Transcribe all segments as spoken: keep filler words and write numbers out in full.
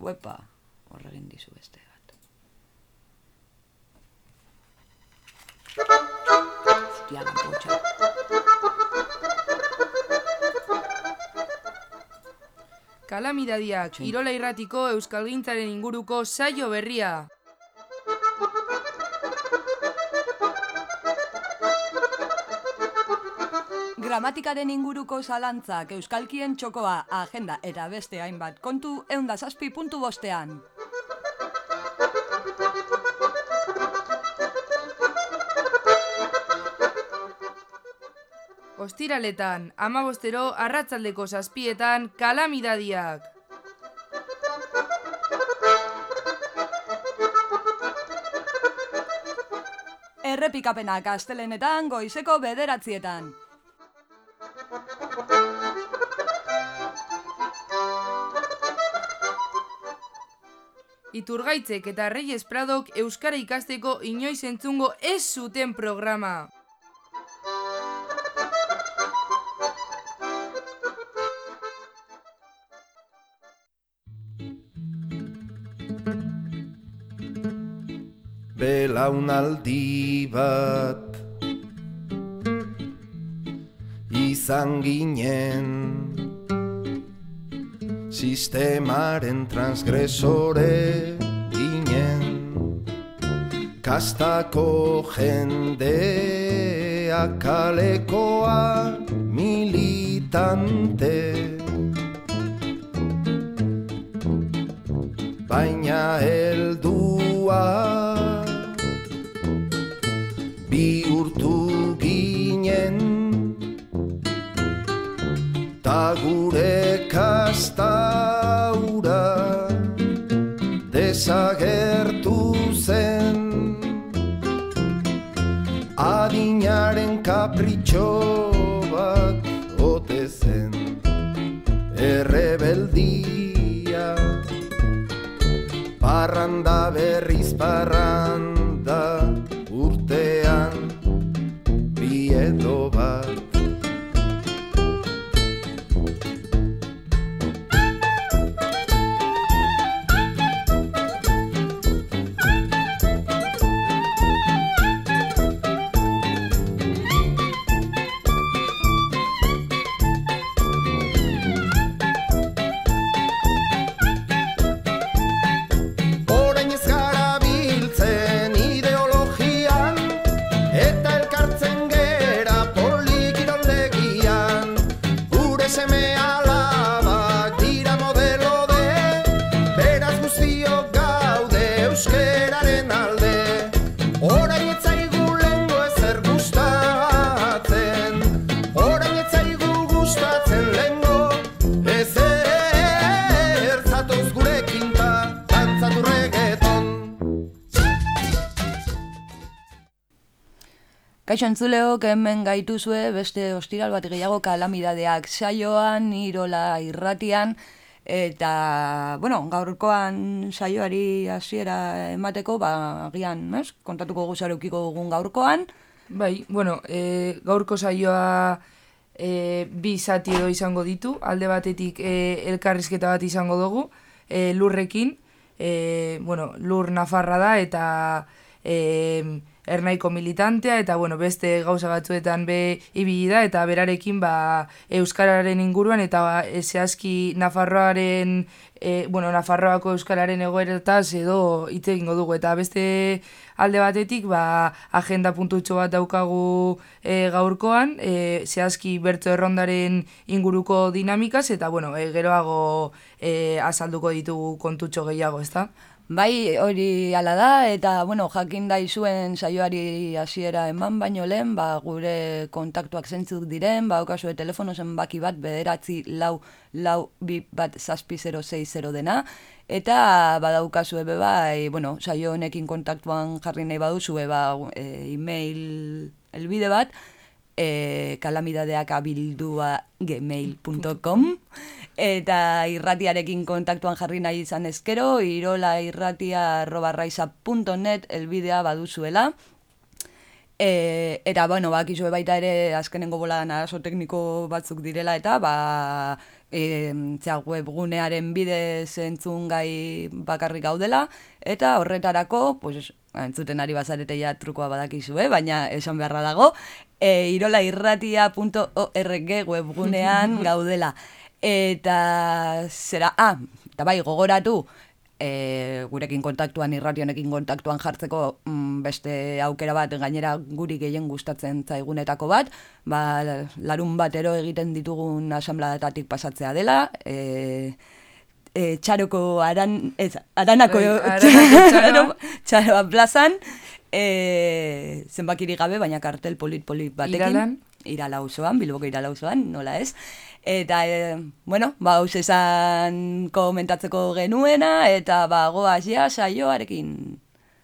Uepa, horregin dizu beste bat. Hostia, la pocha. Kalamidadiak, Irola Irratiko euskalgintzaren inguruko saio berria. Gramatikaren inguruko zalantzak, euskalkien txokoa, agenda eta beste hainbat kontu ehun eta zazpi puntu bostean. Ostiraletan, hamabostero arratsaldeko zazpietan, Kalamidadiak. Errepikapenak astelehenetan goizeko bederatzietan. Iturgaitzek eta Reyes Pradok euskara ikasteko inoiz entzungo ez zuten programa. Belaunaldi bat izan ginen, sistemaren transgresore ginen, kastako jendea kalekoa militante, baina heldua bihurtu ginen, ta gure kastaura desagertu zen, adinaren kapritxo bat ote zen, errebeldia, parranda berriz parranda, urtean biedo bat. Kaixo entzuleok, hemen gaituzue beste ostiral bat gehiago Kalamidadeak saioan, Irola Irratian, eta, bueno, gaurkoan saioari hasiera emateko, ba, agian, ez, kontatuko guzareukiko dugun gaurkoan. Bai, bueno, e, gaurko saioa e, bi zati edo izango ditu, alde batetik e, elkarrizketa bat izango dugu, e, lurrekin, e, bueno, lur nafarra da, eta e, ernaiko militantea, eta bueno, beste gauza batzuetan be ibili da, eta berarekin ba, euskararen inguruan, eta ba, zehazki Nafarroaren, e, bueno, Nafarroako euskararen egoeretaz edo hitz egingo dugu, eta beste alde batetik ba, agenda puntutxo bat daukagu e, gaurkoan, e, zehazki bertso errondaren inguruko dinamikaz, eta bueno, e, geroago e, azalduko ditugu kontutxo gehiago, ezta? Bai, hori hala da, eta, bueno, jakin daizuen saioari hasiera eman baino lehen, ba, gure kontaktuak zentzuk diren, ba, okazue telefono zenbaki bat, bederatzi lau, lau, bi bat, zazpi, zero, sei, zero dena, eta badaukazue be bai, bueno, saio honekin kontaktuan jarri nahi baduzue, ba, e, e-mail elbide bat, e, kalamidadeak abildua gmail punto com, eta irratiarekin kontaktuan jarri nahi izan ezkero, irola irratia arroba raiza punto net elbidea baduzuela. E, eta, bueno, bakizue baita ere azkenengo boladan arazo tekniko batzuk direla, eta ba, e, zera, webgunearen bidez entzun gai bakarrik gaudela, eta horretarako, pues, entzuten ari bazarete ja trukoa badakizue, baina esan beharra dago, e, irolairratia punto org webgunean gaudela. Eta zera, ah, eta bai, gogoratu, e, gurekin kontaktuan, irrationekin kontaktuan jartzeko mm, beste aukera bat, gainera guri gehien gustatzen zaigunetako bat, ba, larun batero egiten ditugun asambladetatik pasatzea dela, e, e, txaroko aran, ez, aranako txaro, txaroa plazan, e, zenbakiri gabe, baina kartel polit-polit batekin. Iralan? Irala auzoan, Bilboko Irala auzoan, nola ez. Eta, e, bueno, ba, haus esan komentatzeko genuena, eta ba, goaz ja saioarekin.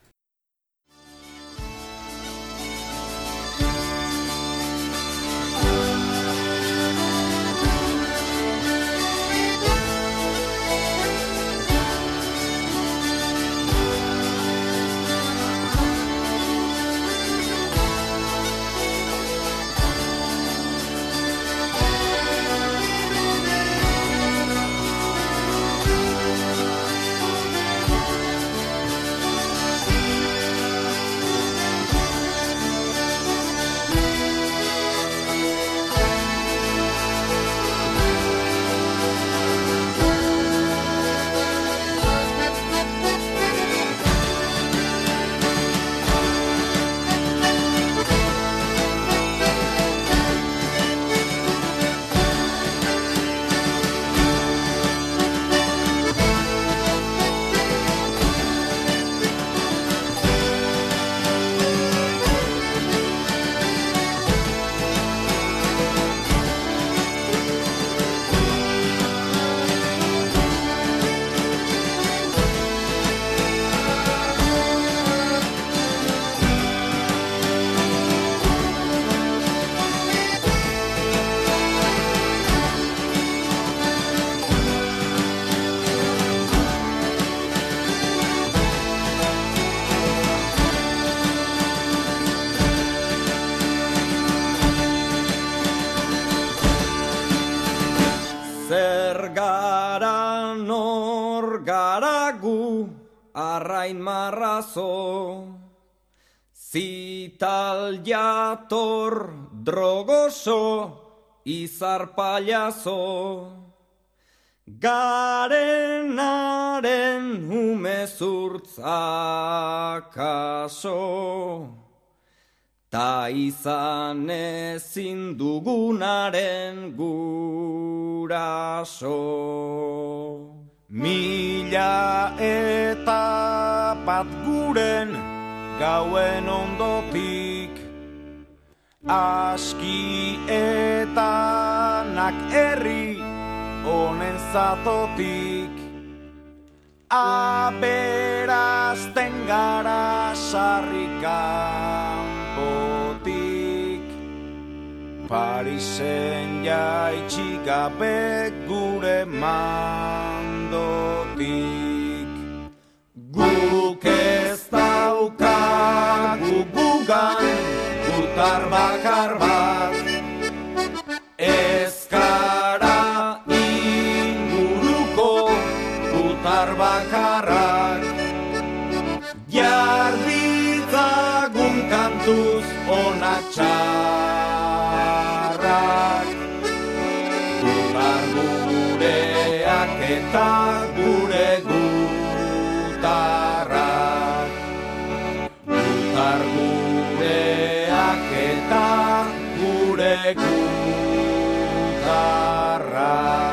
Arrain marrazo, zital jator, drogoso, izar paiazo, garenaren umezurtz akaso, ta izan ezin dugunaren guraso. Mila eta bat guren gauen ondotik, aski eta nak herri honen zatotik, aberazten gara sarrikanpotik, Parisen jaitsi gabe gure mandotik. Guk ez daukagu gugan gutar bakar bat, ez gara inguruko gutar bakarrak, jarditzagun kantuz onak txarrak, gutar gureak eta gure gutarrak, gutar gureak eta gure gutarrak.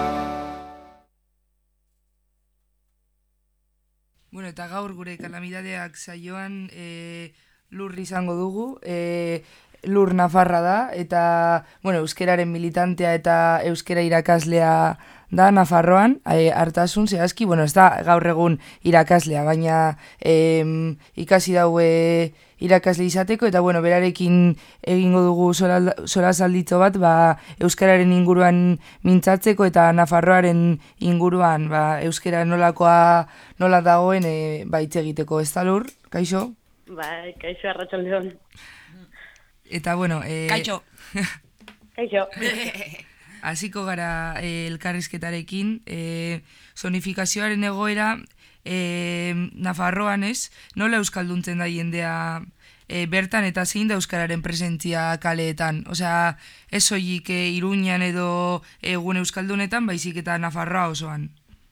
Bueno, eta gaur gure kalamidadeak saioan e, lur izango dugu, e, lur nafarra da, eta bueno, euskeraren militantea eta euskera irakaslea da Nafarroan, e, hartasun zehazki, bueno, ez da gaur egun irakaslea, baina e, ikasi daue irakasle izateko, eta bueno, berarekin egingo dugu solasalditxo bat, ba, euskararen inguruan mintzatzeko eta Nafarroaren inguruan, ba, euskara nolakoa nola dagoen e, ba, hitz egiteko, ez da lur, kaixo? Bai, kaixo arratsaldeon. Eta bueno, eh... Kaixo. Kaixo. hasiko gara e, elkarrizketarekin, e, zonifikazioaren egoera, e, Nafarroan ez, nola euskalduntzen da jendea e, bertan eta zein da euskararen presentzia kaleetan? Osea, ez soilik e, Iruñan edo egun euskaldunetan, baizik eta Nafarroa osoan.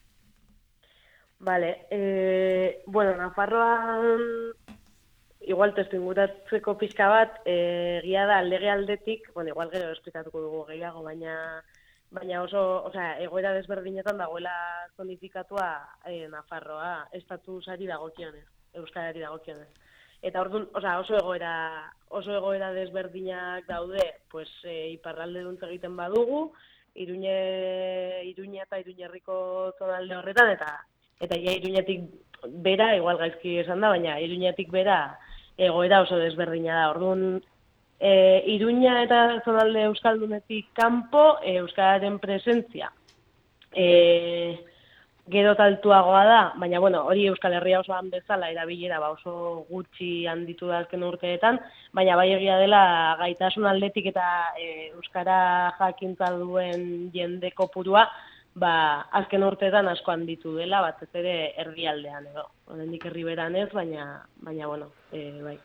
Vale, eh, bueno, Nafarroan igual testu inguratzeko pixka bat, eh, egia da lege aldetik, bueno, igual gero esplikatuko dugu gehiago, baina baina oso, osea, egoera desberdinetan dagoela zonifikatua eh, Nafarroa estatusari dagokionez, euskarari dagokionez. Eta orduan, osea, oso egoera oso egoera desberdinak daude, pues eh, iparralde duntz egiten badugu, Iruñe Iruña eta Iruñerriko zonalde horretan eta eta ja Iruñetik bera, igual gaizki esan da, baina Iruñetik bera egoera oso desberdina da. Orduan, e, Iruña eta zonalde euskaldunetik kanpo e, euskararen presentzia e, gero taltuagoa da, baina bueno, hori Euskal Herria osoan bezala erabilera ba oso gutxi handitu da azken urteetan, baina bai egia dela gaitasun aldetik eta e, euskara jakintza duen jende kopurua ba, azken urteetan asko handitu dela, batez ere erdialdean edo. Oraindik herriberan ez, baina, baina bueno, e, bai.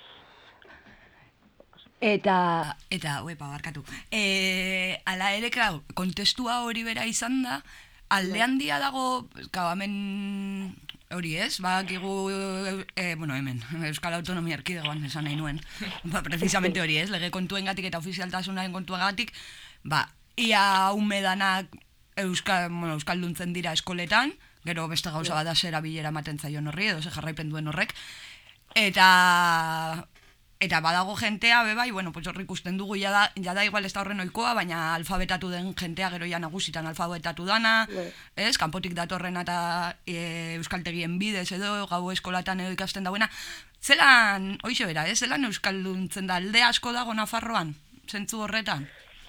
Eta, eta, uepa, barkatu. E, ala ere, klar, kontestua hori bera izan da, alde handia dago, kau, hemen hori ez, badakigu, e, bueno, hemen, Euskal Autonomia Erkidegoan esan nahi nuen, ba, precisamente hori ez, lege kontuengatik eta ofizialtasunaren kontuengatik, ba, ia umedanak Euskal, bueno, euskalduntzen dira eskoletan, gero beste gauza bat da zera bilera ematen zaion horri, edo ze jarraipen duen horrek, eta eta badago jentea, bebai, bueno, pues horri ikusten dugu, jada, jada igual ez da horren oikoa, baina alfabetatu den jentea gero ja nagusitan alfabetatu dana, ez, kanpotik datorrena eta e, euskaltegien bidez edo, gau eskolatan edo ikasten dauena, zelan, hoixe bera, ez, zelan euskalduntzen da, alde asko dago Nafarroan, zentzu horretan?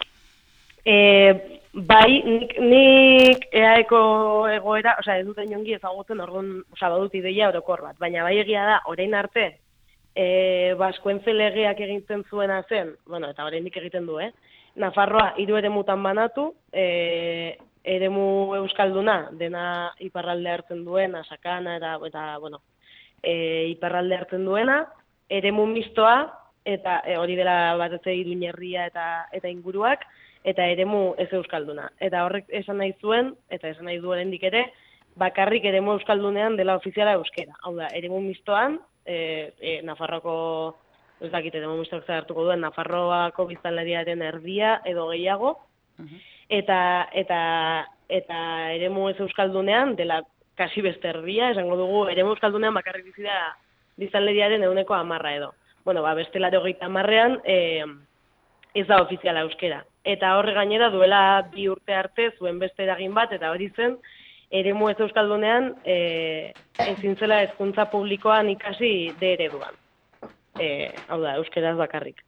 E, bai, nik, nik eaeko egoera, osea, ez dut inongi ezagutzen orduan, osea, badut ideia orokor bat, baina bai egia da, orain arte, e, Baskoentze legeak egintzen zuena zen, bueno, eta oraindik egiten du, eh? Nafarroa hiru eremutan banatu, e, eremu euskalduna, dena iparralde hartzen duena, sakana, eta, eta bueno, e, iparralde hartzen duena, eremu mistoa, eta e, hori dela batez ere Iruñerria eta, eta inguruak, eta eremu ez euskalduna. Eta horrek esan nahi zuen, eta esan nahi du oraindik ere, bakarrik eremu euskaldunean dela ofiziala euskera. Hau da, eremu mistoan, e, e, Nafarroako, ez dakit eremu mistoak hartuko duen, Nafarroako biztanleriaren erdia edo gehiago, uh-huh. eta, eta, eta eremu ez euskaldunean dela kasi beste erdia, esango dugu, eremu euskaldunean bakarrik bizi da biztanleriaren ehuneko hamarra edo. Bueno, ba, beste laro gehieta hamarrean, e, ez da ofiziala euskera. Eta horre gainera duela bi urte arte zuen beste eragin bat, eta hori zen, eremu ez euskaldunean e, ezin zela hezkuntza publikoan ikasi de ereduan. E, hau da, euskeraz bakarrik.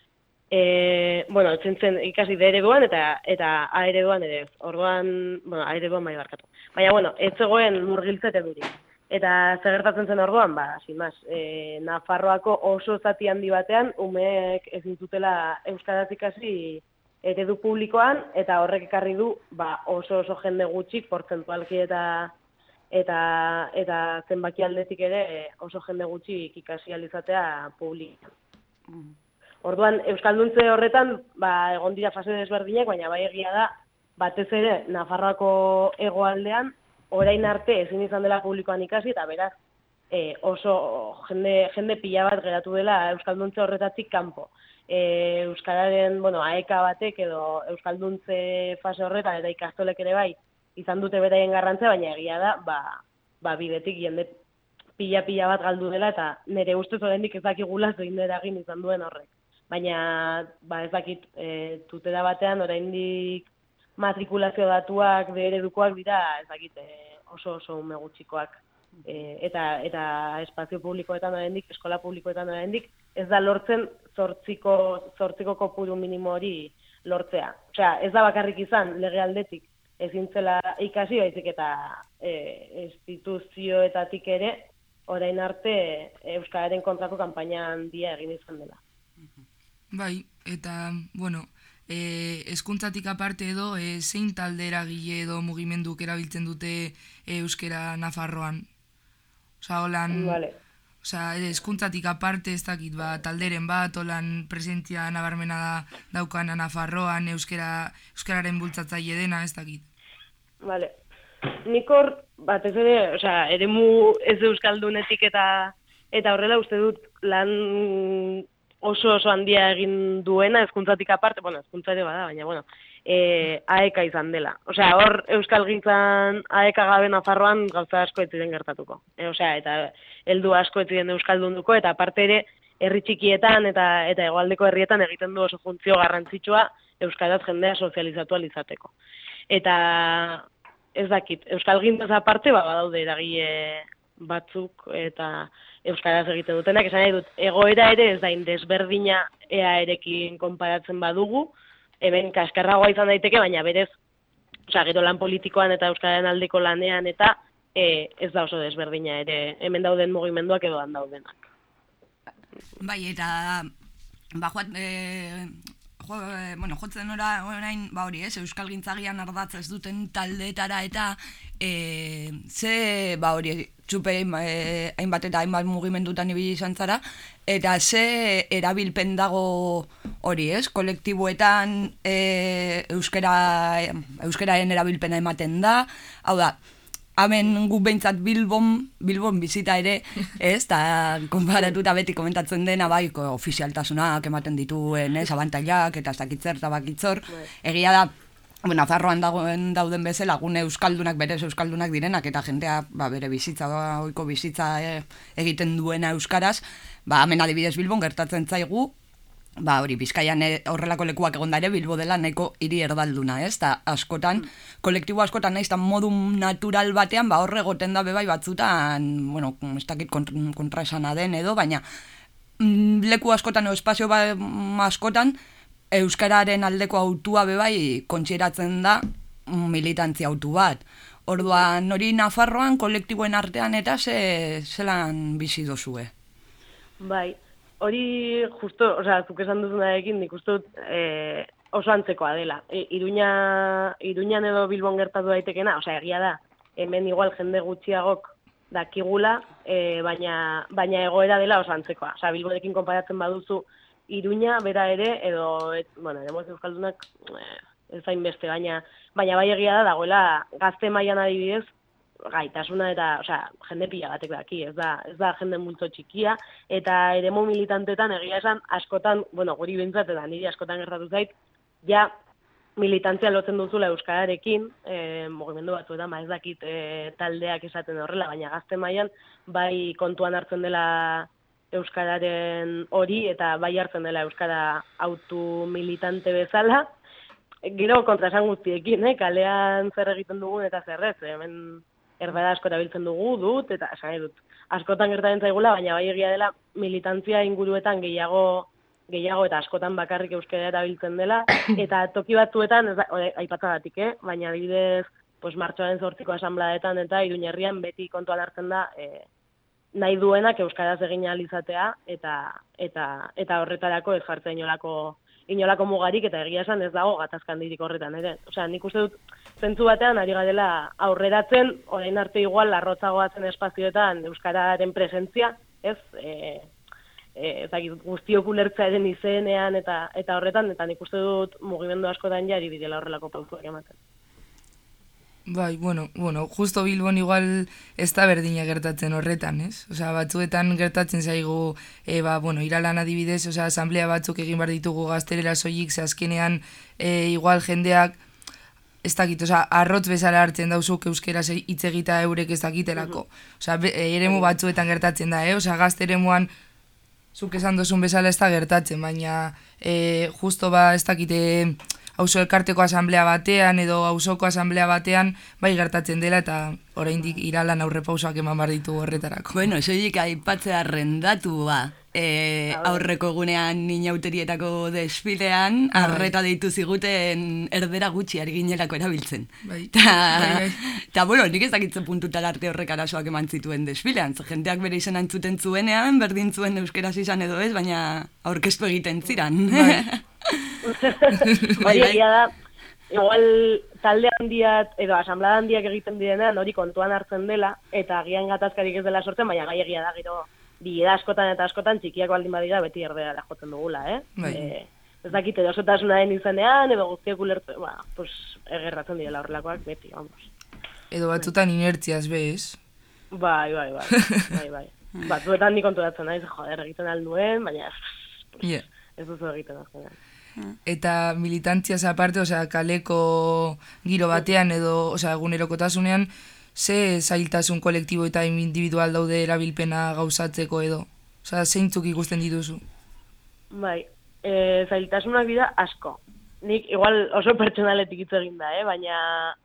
E, bueno, ezin zen ikasi de ereduan eta, eta A ereduan ere ez. Orduan, bueno, A ereduan bai barkatu. Baina, bueno, ez zegoen murgiltze eredurik. Eta zer gertatzen zen orduan, ba, sin más, e, Nafarroako oso zati handi batean, umeek ezin zutela euskaraz ikasi eredu publikoan, eta horrek ekarri du ba, oso oso jende gutxik, portzentualki eta eta eta zenbaki aldetik ere oso jende gutxik ikasi alizatea publikoan. Mm. Orduan, euskalduntze horretan ba, egon dira fase desberdinak, baina bai egia da, batez ere Nafarroako hegoaldean, orain arte ezin izan dela publikoan ikasi, eta beraz, e, oso jende, jende pila bat geratu dela euskalduntze horretatik kanpo. E, Euskararen, bueno, aeka batek edo euskalduntze fase horretan eta ikastolek ere bai izan dute beraien garrantzia, baina egia da, ba, ba bidetik jende pila-pila bat galdu dela eta nire ustez oraindik ez dakigula zein eragin izan duen horrek. Baina, ba ez dakit, e, tutela batean oraindik matrikulazio datuak de eredukoak dira, ez dakit, e, oso oso ume gutxikoak. E, eta eta espazio publikoetan oraindik, eskola publikoetan oraindik ez da lortzen zortziko zortziko kopuru minimo hori lortzea. Osea, ez da bakarrik izan lege aldetik ezin zela ikasi, baizik eta e, instituzioetatik ere orain arte euskararen kontrako kanpaina handia egin izan dela. Bai, eta bueno, e, hezkuntzatik aparte edo, e, zein talde eragile edo mugimenduk erabiltzen dute e, euskera Nafarroan? Osa, holan... Vale. Osa, hezkuntzatik aparte, ez dakit, ba, talderen bat, holan presentzia nabarmena da, daukan Nafarroan, euskera, euskararen bultzatzaile dena, ez dakit. Vale. Nik hor, batez ere, osea, eremu ez euskaldunetik eta eta horrela uste dut lan oso oso handia egin duena, hezkuntzatik aparte, bueno, hezkuntza ere bada, baina, bueno, e, aeka izan dela. Osea, hor euskalgintzan aeka gabe Nafarroan gauza asko ez ziren gertatuko. E, osea, eta heldu asko ez ziren euskaldunduko, eta aparte ere, herri txikietan eta eta hegoaldeko herrietan egiten du oso funtzio garrantzitsua euskaraz jendea sozializatu ahal izateko. Eta ez dakit, euskalgintzaz aparte, ba, badaude eragile batzuk eta euskaraz egiten dutenak, esan nahi dut, egoera ere ez da desberdina earekin konparatzen badugu, hemen kaskarragoa izan daiteke, baina berez, osea, gero lan politikoan eta euskararen aldeko lanean eta e, ez da oso desberdina ere, hemen dauden mugimenduak edo han daudenak. Bai, eta ba, joat, e, jo, e, bueno, jotzen ora, orain, ba hori, ez, euskalgintzagian ardatz ez duten taldeetara eta e, ze, ba hori, txupe e, hainbat eta hainbat mugimendutan ibili izan zara, eta ze erabilpen dago hori, ez, kolektiboetan e, euskara, euskararen erabilpena ematen da, hau da, hemen gu behintzat Bilbon, Bilbon bizita ere, ez, eta konparatuta beti komentatzen dena, bai, ofizialtasunak ematen dituen, ez, abantailak, eta ez dakitzer, eta bakitzor, egia da, bueno, Nafarroan dagoen dauden bezala, gune euskaldunak, berez euskaldunak direnak, eta jentea, ba, bere bizitza, ohiko bizitza e, egiten duena euskaraz, ba, hemen adibidez Bilbon gertatzen zaigu, ba, hori, Bizkaian horrelako lekuak egonda ere, Bilbo dela nahiko hiri erdalduna, ez? Ta askotan, mm. kolektibo askotan nahiz, modu natural batean, ba, horre goten da bebai batzutan, bueno, ez dakit kontraesana den edo, baina mm, leku askotan, o espazio ba, askotan, euskararen aldeko autua bebai kontsideratzen da militantzia autu bat. Orduan, hori Nafarroan, kolektiboen artean eta ze, zelan bizi dozue? Bai. Hori, justo, osea, zuk esan duzunarekin, nik uste dut e, oso antzekoa dela. E, Iruña, Iruñan edo Bilbon gertatu daitekena, osea, egia da, hemen igual jende gutxiagok dakigula, e, baina, baina egoera dela oso antzekoa. Osea, Bilborekin konparatzen baduzu Iruña, bera ere, edo, et, bueno, ere moz euskaldunak eh, ez zain beste, baina, baina bai egia da, dagoela gazte mailan adibidez, gaitasuna eta, osea, jende pila batek daki, ez da, ez da jende multzo txikia, eta eremu militantetan egia esan askotan, bueno, guri bintzat eta niri askotan gertatu zait, ja militantzia lotzen duzula euskararekin, e, mugimendu batzuetan, ba ez dakit e, taldeak esaten horrela, baina gazte mailan bai kontuan hartzen dela euskararen hori eta bai hartzen dela euskara autu militante bezala, gero kontraesan guztiekin, eh? Kalean zer egiten dugun eta zerrez, hemen erbera asko erabiltzen dugu, dut, eta esan dut, askotan gertaren zaigula, baina bai egia dela militantzia inguruetan gehiago, gehiago eta askotan bakarrik euskara erabiltzen dela, eta toki batzuetan, ez da, aipatagatik, eh? Baina adibidez, pues, martxoaren zortziko asanbladetan eta Iruñerrian beti kontuan hartzen da, eh, nahi duenak euskaraz egin ahal izatea eta eta eta horretarako ez jartzen inolako inolako mugarik eta egia esan ez dago gatazka handirik horretan ere. Osea, nik uste dut zentzu batean ari garela aurreratzen, orain arte igual larrotzagoa zen espazioetan euskararen presentzia, ez? Eh eh ezagik guztiok ulertzearen izenean eta eta horretan eta nik uste dut mugimendu askotan ja ari direla horrelako pausuak ematen. Bai, bueno, bueno, justo Bilbon igual ez da berdina gertatzen horretan, ez? Osea, batzuetan gertatzen zaigu, e, ba, bueno, Iralan adibidez, osea, asamblea batzuk egin behar ditugu gaztelera soilik, ze azkenean e, igual jendeak, ez dakit, osea, arrotz bezala hartzen dauzuk euskeraz hitz egita eurek ez dakitelako. Osea, eremu batzuetan gertatzen da, eh? Osea, gazte eremuan zuk esan dozun bezala ez da gertatzen, baina e, justo ba ez dakite auzo elkarteko asamblea batean edo auzoko asamblea batean bai gertatzen dela eta oraindik Iralan aurrepausoak eman behar ditu horretarako. Bueno, soilik aipatzea rendatu ba. E, aurreko egunean ninauterietako desfilean ah, arreta deitu ziguten erdera gutxi arginelako erabiltzen. Bai. Ta, bai, bai. ta bueno, nik ez dakitzen puntutan arte horrek arazoak eman zituen desfilean. Jendeak bere izena entzuten zuenean, berdin zuen euskeraz izan edo ez, baina aurkeztu egiten ziran. Bai. Hori egia da, igual talde handiat, edo asamblea handiak egiten direnean hori kontuan hartzen dela, eta agian gatazkarik ez dela sortzen, baina gai egia da gero bilera askotan eta askotan txikiak baldin badira beti erdera jotzen dugula, eh? Bai. E, ez dakit erosotasunaren izenean, edo guztiak ulertzen, ba, pues, egerratzen direla horrelakoak beti, vamos. Edo batzutan inertziaz bez. Bai, bai, bai, bai, bai. Batzuetan ni konturatzen naiz, joder, egiten alduen, baina pues, Yeah. ez duzu egiten azkenean. Eta militantziaz aparte, osea, kaleko giro batean edo, osea, egunerokotasunean, ze zailtasun kolektibo eta individual daude erabilpena gauzatzeko edo? Osea, zeintzuk ikusten dituzu? Bai, e, zailtasunak dira asko. Nik igual oso pertsonaletik hitz egin da, eh? Baina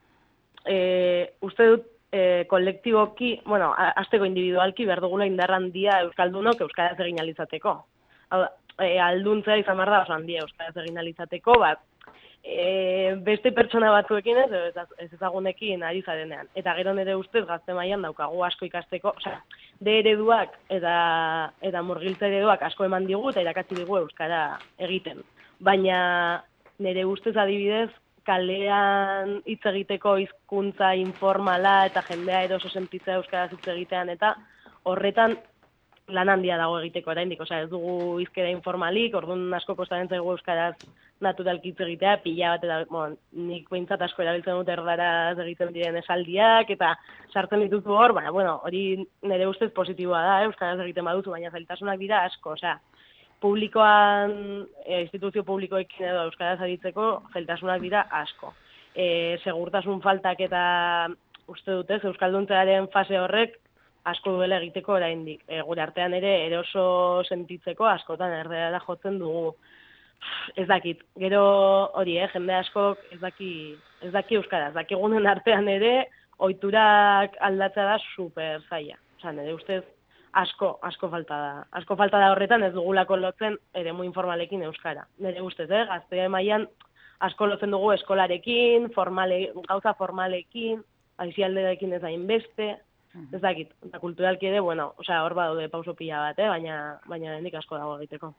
e, uste dut e, kolektiboki, bueno, hasteko individualki behar dugula indar handia euskaldunok euskaraz egin alizateko. Hau da, e, alduntzea izan behar da oso handia euskaraz egin alizateko, bat, e, beste pertsona batzuekin ez, ez ezagunekin ari zarenean. Eta gero nire ustez gazte mailan daukagu asko ikasteko, osea, de ereduak eta, eta murgiltze ereduak asko eman digu eta irakatsi digu euskara egiten. Baina nire ustez adibidez, kalean hitz egiteko hizkuntza informala eta jendea eroso sentitzea euskaraz hitz egitean eta horretan lan handia dago egiteko oraindik, osea ez dugu hizkera informalik, orduan asko kostatzen zaigu euskaraz naturalki hitz egitea, pila bat eta bon, nik behintzat asko erabiltzen dut erdaraz egiten diren esaldiak eta sartzen dituzu hor, baina bueno, hori nire ustez positiboa da, eh, euskaraz egiten baduzu, baina zailtasunak dira asko, osea publikoan, e, instituzio publikoekin edo euskaraz aritzeko zailtasunak dira asko. E, segurtasun faltak eta uste dutez, euskalduntzearen fase horrek asko duela egiteko oraindik. E, gure artean ere eroso sentitzeko askotan erderara jotzen dugu. Ez dakit, gero hori, eh, jende askok ez daki, ez daki euskaraz. Dakigunen artean ere ohiturak aldatzea da super zaila. Osea, nire ustez asko, asko falta da. Asko falta da horretan ez dugulako lotzen eremu informalekin euskara. Nire ustez, eh, gazte mailan asko lotzen dugu eskolarekin, formale, gauza formalekin, aizialderekin ez hainbeste, ez dakit, eta kulturalki ere, bueno, osea, hor badaude pauso pila bat, eh, baina, baina hendik asko dago egiteko.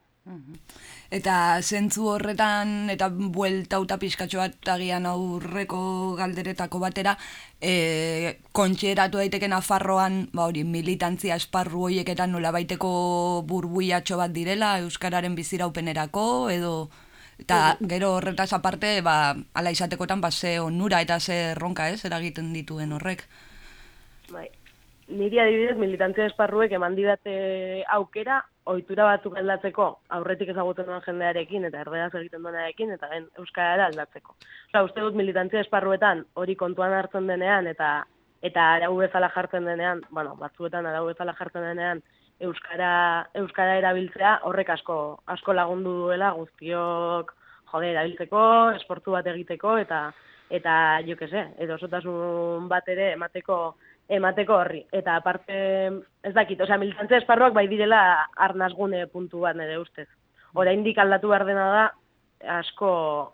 Eta zentzu horretan, eta bueltauta pixkatxo bat agian aurreko galderetako batera, e, kontxeratu daiteke Nafarroan, ba hori, militantzia esparru horieketan nola baiteko burbuiatxo bat direla, euskararen biziraupenerako, edo... Eta gero horretaz aparte, ba, ala izatekotan, ba, ze onura eta ze erronka ez, eragiten dituen horrek. Bai. Niri adibidez militantzia esparruek eman didate aukera ohitura batzuk aldatzeko, aurretik ezagutzen duen jendearekin eta erderaz egiten duenarekin eta den euskarara aldatzeko. Osea, uste dut militantzia esparruetan hori kontuan hartzen denean eta eta arau bezala jartzen denean, bueno, batzuetan arau bezala jartzen denean euskara euskara erabiltzea horrek asko asko lagundu duela guztiok jode erabiltzeko, esportu bat egiteko eta eta jo que sé, erosotasun bat ere emateko emateko horri. Eta aparte, ez dakit, osea, militantzia esparruak bai direla arnazgune puntu bat nire ustez. Oraindik aldatu behar dena da asko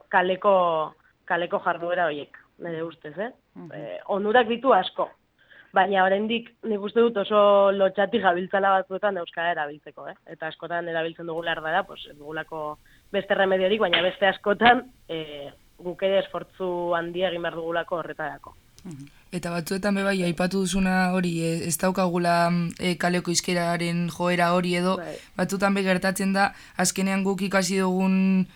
kaleko kaleko jarduera horiek, nire ustez, eh? Uh-huh. eh onurak ditu asko. Baina oraindik nik uste dut oso lotxati gabiltzala batzuetan euskara erabiltzeko, eh? Eta askotan erabiltzen dugula erdara, pues ez dugulako beste remediorik, baina beste askotan eh guk ere esfortzu handia egin behar dugulako horretarako. Eta batzuetan bebai, aipatu duzuna hori, ez daukagula e, kaleko izkeraren joera hori edo, bai. Batzuetan be gertatzen da, azkenean guk ikasi dugun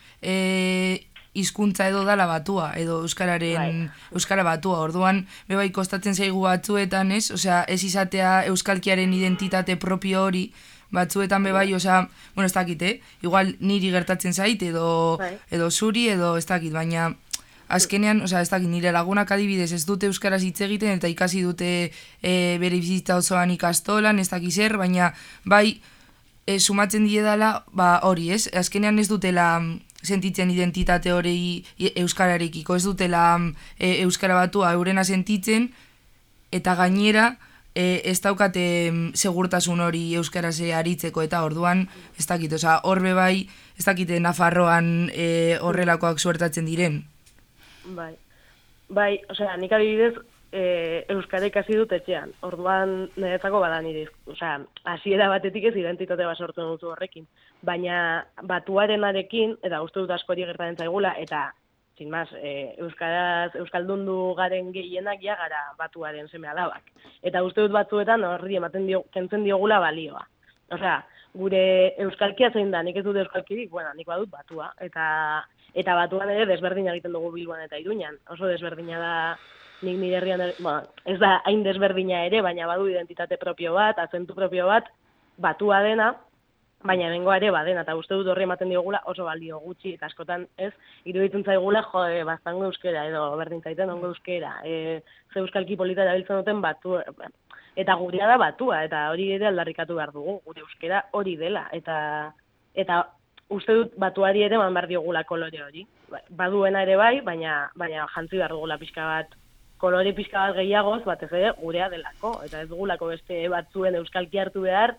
e, hizkuntza edo dala batua, edo euskararen, bai. Euskara batua, orduan, bebai, kostatzen zaigu batzuetan, ez? Osea, ez izatea euskalkiaren identitate propio hori, batzuetan bebai, osea, bueno, ez dakit, eh? Igual niri gertatzen zait, edo, bai. Edo zuri, edo ez dakit, baina... Azkenean, osea, ez dakit, nire lagunak adibidez ez dute euskaraz hitz egiten eta ikasi dute e, bere bizitza osoan ikastolan, ez dakit zer, baina bai e, sumatzen diedala, ba hori, ez? Azkenean ez dutela sentitzen identitate hori euskararekiko, ez dutela e, euskara batua eurena sentitzen eta gainera e, ez daukate segurtasun hori euskaraz aritzeko eta orduan, ez dakit, osea, horbe bai, ez dakite Nafarroan e, horrelakoak suertatzen diren. Bai, bai, osea, nik adibidez, e, euskara ikasi dut etxean. Orduan niretzako bada nire, osea, hasiera batetik ez identitate bat sortu dutu horrekin. Baina batuarenarekin, eta uste dut askori gertatzen zaigula, eta sin más, e, euskaraz, euskaldundu garen gehienak ja gara batuaren seme alabak. Eta uste dut batzuetan horri ematen dio, kentzen diogula balioa. Osea, gure euskalkia zein da, nik ez dut euskalkirik, bueno, nik badut batua. Eta eta batuan ere desberdina egiten dugu Bilboan eta Iruñan. Oso desberdina da, nik nire herrian, bueno, ez da hain desberdina ere, baina badu identitate propio bat, azentu propio bat, batua dena, baina bengoa ere badena, eta uste dut horri ematen diogula oso balio gutxi, eta askotan ez, iruditzen zaigula, jo, e, baztango euskera, edo berdin zaiten ongo euskera, e, ze euskalki polita erabiltzen duten batu, eta gurea da batua, eta hori ere aldarrikatu behar dugu, gure euskera hori dela, eta eta uste dut batuari ere man behar diogula kolore hori. Baduena ere bai, baina, baina jantzi behar dugula pixka bat, kolore pixka bat gehiagoz, batez ere gurea delako, eta ez dugulako beste batzuen euskalki hartu behar,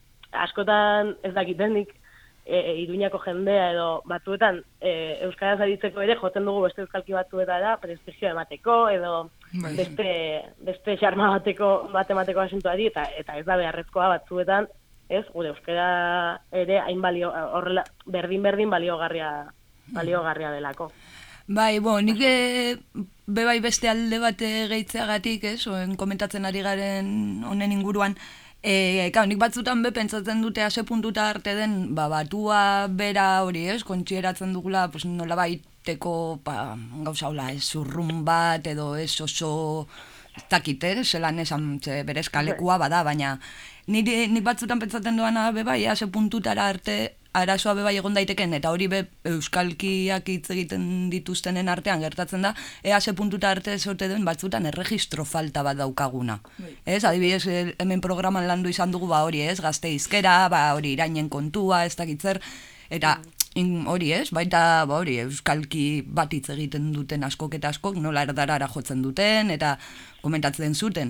askotan ez dakitenik e, e, Iruñako jendea edo batzuetan e, euskaraz aritzeko ere jotzen dugu beste euskalki batzuetara prestigio emateko edo Bai. beste beste xarma bateko bat emateko asuntoari eta eta ez da beharrezkoa batzuetan, ez, gure euskara ere hain balio horrela berdin berdin baliogarria baliogarria delako. Bai, bo, nik e, bebai beste alde bat gehitzeagatik, ez, oen komentatzen ari garen honen inguruan, E, ka, nik batzutan be pentsatzen dute ase puntuta arte den, ba, batua bera hori, ez, kontsideratzen dugula, pues, nola baiteko, ba, gauza hola, ez, urrun bat, edo ez oso, ez dakit, eh, zelan esan, ze berez kalekua bada, baina niri, nik batzutan pentsatzen duana be bai, ase puntutara arte, arazoa be bai egon daiteken, eta hori be euskalkiak hitz egiten dituztenen artean gertatzen da, ea ze puntuta arte ezote den batzutan erregistro falta bat daukaguna. Ez, adibidez, hemen programan landu izan dugu ba hori, ez, gazte hizkera, ba hori irainen kontua, ez dakitzer, eta in, hori, ez, baita ba hori, euskalki bat hitz egiten duten askok eta askok, nola erdarara jotzen duten, eta komentatzen zuten.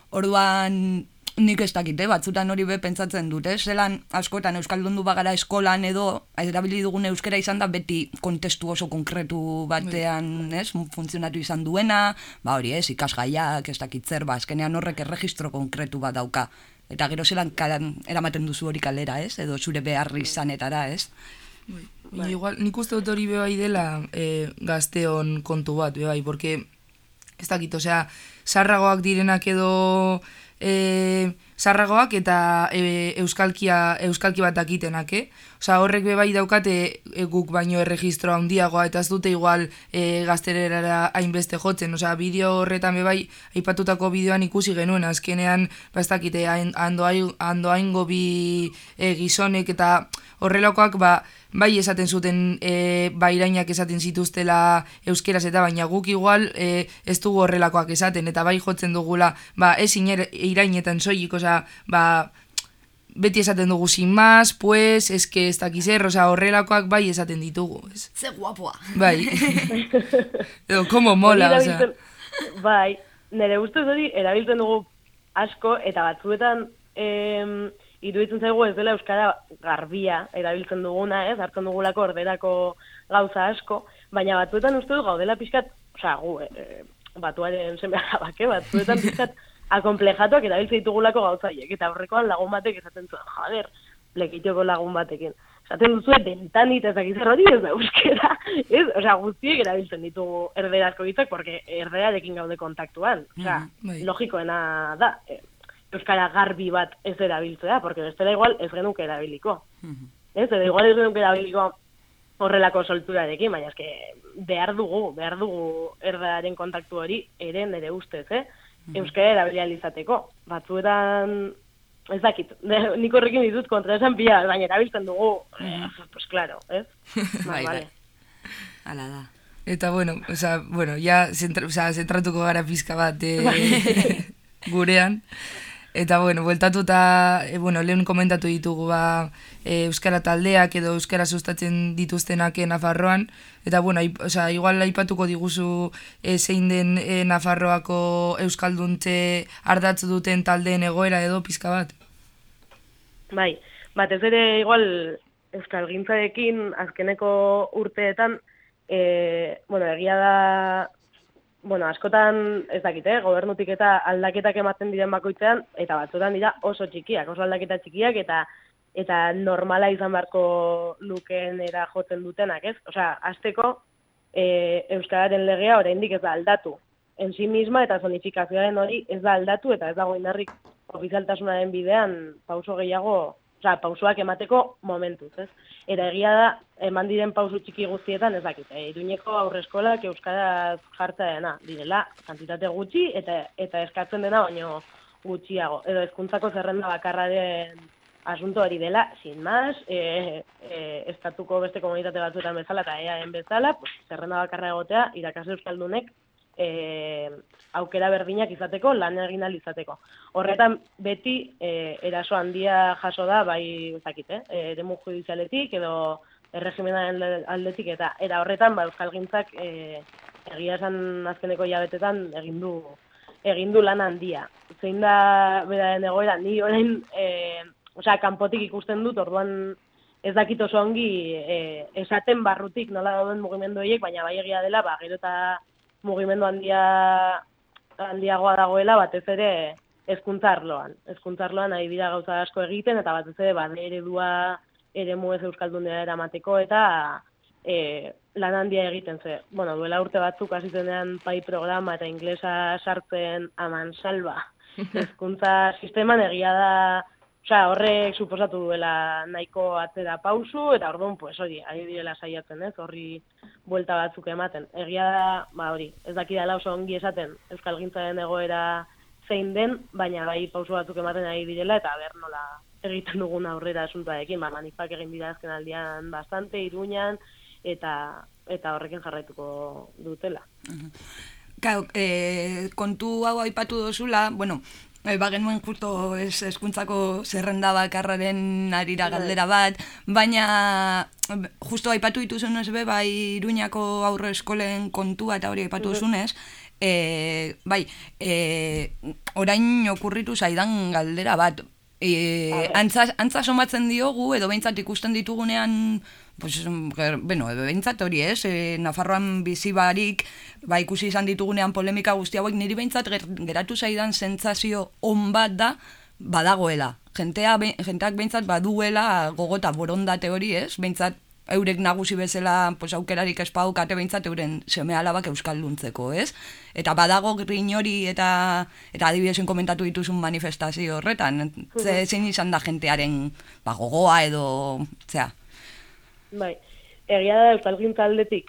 Orduan, nik ez dakite, batzutan hori be pentsatzen dute, zelan askotan euskaldundu bagara eskolan edo erabili dugun euskera izan da beti kontestu oso konkretu batean, ez, funtzionatu izan duena, ba hori ez, ikasgaiak, ez dakitzer, ba, azkenean horrek erregistro konkretu bat dauka. Eta gero zelan kalan, eramaten duzu hori kalera, ez, edo zure beharri izanetara, ez. Bai. Igual, nik uste dut hori bebai dela e, gazteon kontu bat, bebai, porque, ez dakit, osea, sarragoak direnak edo E, zarragoak eta e, euskalkia, euskalki bat dakitenak, eh? Osa, horrek bebai daukate e, guk baino erregistroa handiagoa eta ez dute igual e, gazterera hainbeste jotzen. Osa, bideo horretan bebai, aipatutako bideoan ikusi genuen, azkenean, ba ez dakite, andoaingo bi e, gizonek eta horrelakoak, ba, bai esaten zuten e, bairainak esaten zituztela euskeraz eta baina guk igual e, ez dugu horrelakoak esaten eta bai jotzen dugula ba ez irainetan soilik, osea, ba beti esaten dugu sin más, pues, eske ez dakizer, osea, horrelakoak bai esaten ditugu, ez? Ze guapoa. Bai. Edo, como mola, osea. Bai, nire ustez hori erabiltzen dugu asko eta batzuetan em, iruditzen zaigu ez dela euskara garbia erabiltzen duguna, ez, hartzen dugulako orderako gauza asko, baina batzuetan uste du gaudela pixkat, osea, gu, e, batuaren seme alabak, eh, batzuetan pixkat akomplejatuak erabiltzen ditugulako gauzaiek, eta horrekoan lagun batek esaten zuen, jader, lekitioko lagun batekin. Esaten duzu, dentanit ez dakizar hori ez da euskera, ez, osea, guztiek erabiltzen ditugu erderazko hitzak, porque erderarekin gaude kontaktuan, osea, mm, logikoena da, eh, euskara garbi bat ez erabiltzea, porque bestela igual ez genuke erabiliko. Mm-hmm. Ez, edo igual ez genuke erabiliko horrelako solturarekin, baina eske behar dugu, behar dugu erdararen kontaktu hori ere nire ustez, eh? Mm-hmm. Euskara erabilializateko. Batzuetan, ez dakit, nik horrekin ditut kontra esan pila, baina erabiltzen dugu, mm-hmm. eh, pues claro, ez? Bai, bai. Hala da. Eta bueno, o sea, bueno, ya zentra, o sea, zentratuko gara pizka bat eh, gurean. Eta, bueno, bueltatuta, e, bueno, lehen komentatu ditugu, ba, e, euskara taldeak edo euskara sustatzen dituztenak Nafarroan. Eta, bueno, aip, o sea, igual aipatuko diguzu e, zein den e, Nafarroako euskalduntze ardatzu duten taldeen egoera edo pizka bat? Bai, batez ere igual euskalgintzarekin azkeneko urteetan, e, bueno, egia da bueno, askotan, ez dakit, eh, gobernutik eta aldaketak ematen diren bakoitzean, eta batzuetan dira oso txikiak, oso aldaketa txikiak, eta eta normala izan beharko lukeenera jotzen dutenak, ez? Osea, hasteko e, euskararen legea oraindik ez da aldatu. En sí misma eta zonifikazioaren hori ez da aldatu, eta ez dago indarrik ofizialtasunaren bidean pauso gehiago, osea, pausoak emateko momentuz, ez? Eta egia da, eman diren pausu txiki guztietan ez dakit, e, Iruñeko aurreskolak euskaraz jartzea dena, direla, kantitate gutxi, eta eta eskatzen dena baino gutxiago. Edo hezkuntzako zerrenda bakarraren asunto hori dela, sin más, e, e, estatuko beste komunitate batzuetan bezala eta eaen bezala, pues, zerrenda bakarra egotea, irakasle euskaldunek e, aukera berdinak izateko, lan egin ahal izateko. Horretan beti e, eraso handia jaso da, bai ezakit, eh? eremu judizialetik edo erregimenaren aldetik, eta era horretan ba, euskalgintzak e, egia esan azkeneko hilabetetan egin du egin du lan handia. Zein da beraren egoera, ni orain e, osea, kanpotik ikusten dut, orduan ez dakit oso ongi e, esaten barrutik nola dauden mugimendu horiek, baina bai egia dela, ba, gero eta mugimendu handia handiagoa dagoela, batez ere hezkuntza arloan. Hezkuntza arloan ari dira gauza asko egiten, eta batez ere ba, eredua eremu ez euskaldunera eramateko, eta e, lan handia egiten ze. Bueno, duela urte batzuk hasi zenean pai programa eta inglesa sartzen aman salba. Hezkuntza sisteman egia da, osea, horrek suposatu duela nahiko atzera pausu, eta orduan, pues, hori, ari direla saiatzen, ez, horri buelta batzuk ematen. Egia da, ba, hori, ez dakidala oso ongi esaten euskalgintzaren egoera zein den, baina bai pausu batzuk ematen ari direla, eta ber nola egiten dugun aurrera asuntoarekin, ba, manifak egin dira azken aldian bastante, Iruñan, eta eta horrekin jarraituko dutela. Claro, eh, kontu hau aipatu dozula, bueno, E, ba genuen justo ez hezkuntzako zerrenda bakarraren arira galdera bat, baina justo aipatu dituzunez be, bai Iruñako aurre eskolen kontua eta hori aipatu duzunez, e, bai, e, orain okurritu zaidan galdera bat, e, antza, antza somatzen diogu, edo behintzat ikusten ditugunean, pues, bueno, behintzat hori ez, e, Nafarroan bizi barik, ba, ikusi izan ditugunean polemika guzti hauek, niri behintzat geratu zaidan sentsazio on bat da, badagoela. Jentea, be, jenteak behintzat baduela gogota borondate hori ez, behintzat eurek nagusi bezala pues, aukerarik espaukate behintzat euren seme alabak euskalduntzeko, ez? Eta badago grin hori eta, eta adibidezen komentatu dituzun manifestazio horretan, ze zein izan da jentearen ba, gogoa edo, zera. Bai, egia da euskalgintza aldetik,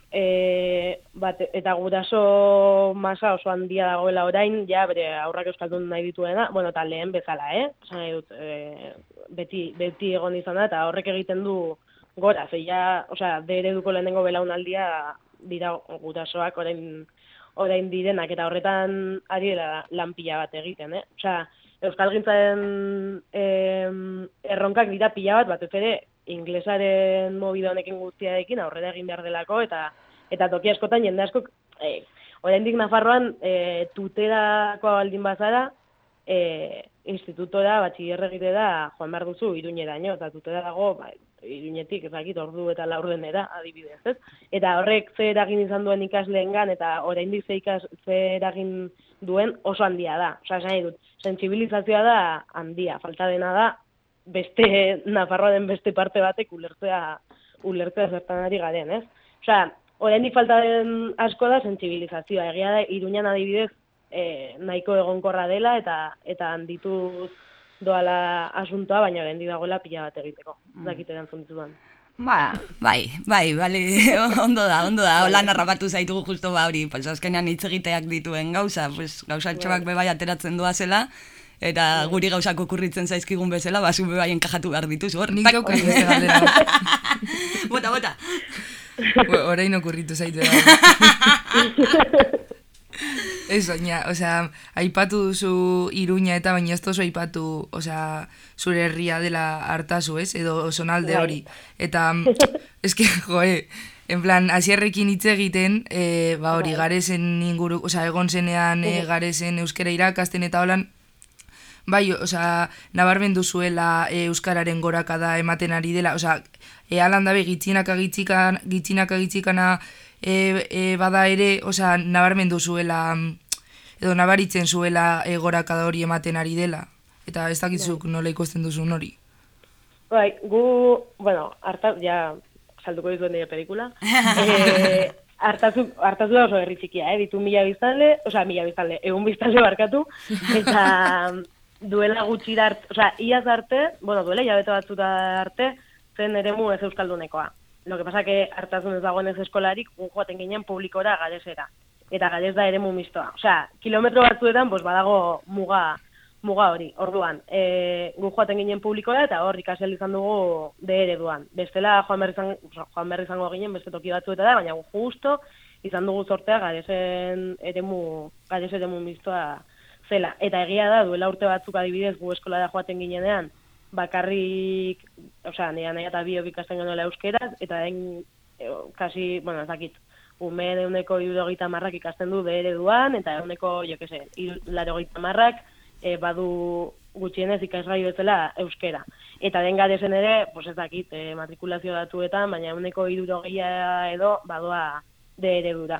e, bat, eta guraso masa oso handia dagoela orain, ja bere aurrak euskaldun nahi dituena, bueno, eta lehen bezala, eh? Esan nahi dut, e, beti, beti egon izan da, eta horrek egiten du gora, zeia, osea, de ereduko lehenengo belaunaldia dira gurasoak orain, orain direnak, eta horretan ari dela lan pila bat egiten, eh? Osea, euskalgintzaren eh, erronkak dira pila bat, batez ere, inglesaren mobida honekin guztiarekin aurrera egin behar delako, eta eta toki askotan jende asko, eh, oraindik Nafarroan eh, tuterako baldin bazara, eh, institutora, batxillerre egitera joan behar duzu Iruñeraino, eta tutera dago, ba, Iruñetik, ez dakit, ordu eta laurdenera, adibidez, ez? Eta horrek ze eragin izan duen ikasleengan, eta oraindik ze, ikas, ze eragin duen oso handia da. Osea, esan nahi dut, sentsibilizazioa da handia, falta dena da, beste Nafarroaren beste parte batek ulertzea, ulertzea zertan ari garen, ez? Osea, oraindik falta den asko da sentsibilizazioa. Egia da, Iruñan adibidez, e, nahiko egonkorra dela, eta eta handituz doala asuntoa, baina oraindik dagoela pila bat egiteko. Ez dakit erantzun ditudan. Ba, bai, bai, bale, ondo da, ondo da, hola narrapatu zaitugu justo ba hori, pues azkenean hitz egiteak dituen gauza, pues gauzatxoak bebai ateratzen doazela, eta guri gauzak okurritzen zaizkigun bezala, basu bebai enkajatu behar dituzu hor. Nik daukari beste galdera. Bota, bota. Orain okurritu zaitu da. Ez, baina, osea, aipatu duzu Iruña eta baina ez tozu aipatu, osea, zure herria dela hartazu, ez? Edo zonalde hori. Eta, eske, joe, en plan, asierrekin hitz egiten, e, ba hori, garezen inguru, osea, egon zenean e, garezen euskara irakasten eta holan, bai, osea, nabarmen duzuela e, euskararen gorakada ematen ari dela, osea, e, alan dabe gitzinaka gitzikana, gitzinaka gitzikana e, e, bada ere, osea, nabarmendu zuela, edo nabaritzen zuela egorakada hori ematen ari dela, eta ez dakitzuk nola ikusten duzun hori. Bai, gu, bueno, hartaz, ja, salduko dizuen nire pelikula. e, hartazu, hartazu da oso herri txikia, eh? Ditu mila biztanle, osea, mila biztanle, egun biztanle barkatu, eta duela gutxi dart, osea, iaz arte, bueno, duela jabete batzuta arte, zen eremu ez euskaldunekoa. Lo que pasa que hartazun ez dagoen ez eskolarik, gu joaten ginen publikora galesera. Eta galez da eremu mistoa. Osea, kilometro batzuetan, pues, badago muga, muga hori, orduan. E, gu joaten ginen publikora eta hor ikasel izan dugu de ereduan. Bestela joan behar izan, joan behar izango ginen beste toki batzueta da, baina gu justo izan dugu sortea galezen eremu, galez eremu mistoa zela. Eta egia da, duela urte batzuk adibidez gu eskolara joaten ginenean, bakarrik, osea, nire nahi eta biok ikasten genuela euskeraz, eta den, e, kasi, bueno, ez dakit, umeen euneko irurogeita marrak ikasten du de ereduan, eta euneko, jo que se, larogeita marrak, e, badu gutxienez ikasgai bezala euskera. Eta den garezen ere, pues ez dakit, e, matrikulazio datuetan, baina euneko irurogeia edo badoa de eredura.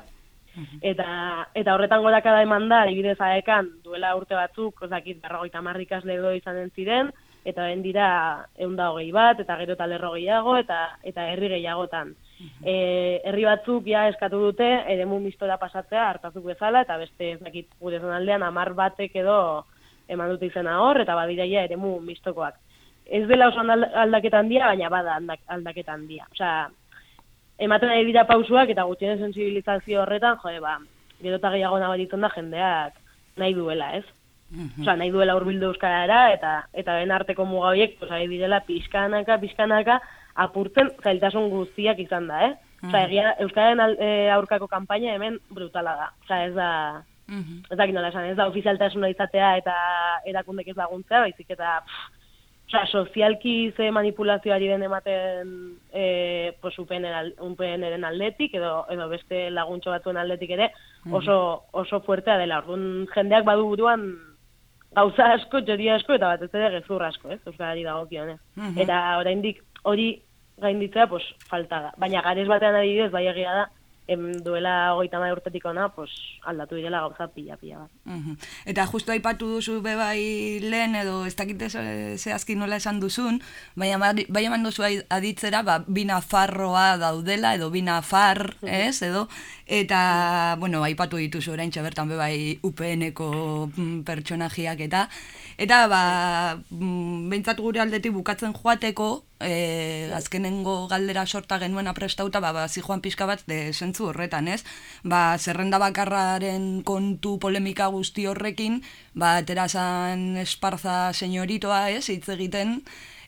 Eta, eta horretan gorakada eman da, adibidez aekan, duela urte batzuk, ez dakit, berrogeita hamar ikasle edo izanen ziren, eta ben dira ehun eta hogei bat, eta gero eta lerro gehiago, eta, eta herri gehiagotan. E, herri batzuk ja eskatu dute, eremu mistora pasatzea hartazuk bezala, eta beste ez dakit gure zonaldean hamar batek edo eman dute izena hor, eta badiraia eremu mistokoak. Ez dela oso aldaketa handia, baina bada aldaketa handia. Osea, ematen ari dira pausuak, eta gutxienez sensibilizazio horretan, jode, ba, gero eta gehiago nabaritzen da jendeak nahi duela, ez? Osea, nahi duela hurbildu euskarara, eta eta ben arteko muga horiek, pues, ari direla pixkanaka, pixkanaka, apurtzen zailtasun guztiak izan da, eh? Osea, egia, euskararen al, e, aurkako kanpaina hemen brutala da. Osea, ez da, ez da nola esan, ez da ofizialtasuna izatea eta erakundek ez laguntzea, baizik eta, pff, osea, sozialki ze manipulazioari den ematen e, pues, upeneren aldetik, edo, edo beste laguntxo batzuen aldetik ere, oso, oso fuertea dela. Orduan jendeak badu buruan gauza asko, joria asko, eta batez ere gezur asko, ez, euskarari dagokionez. Eta oraindik hori gainditzea, pues, falta da. Baina garez batean adibidez, bai egia da, em, duela hogeita hamar urtetik ona, pues, aldatu direla gauza pila-pila bat. Uh-huh. Eta justu aipatu duzu bebai lehen, edo ez dakite zehazki nola esan duzun, baina bai eman duzu aditzera, ba, bina farroa daudela, edo bina far, ez, edo, eta, bueno, aipatu dituzu oraintxe bertan bebai U P N-eko pertsonajiak eta, eta, ba, behintzat gure aldetik bukatzen joateko, E, azkenengo galdera sorta genuen aprestauta, ba, ba, zijoan pixka bat de zentzu horretan, ez? Ba, zerrenda bakarraren kontu polemika guzti horrekin, ba, aterazan Esparza senyoritoa, ez, hitz egiten,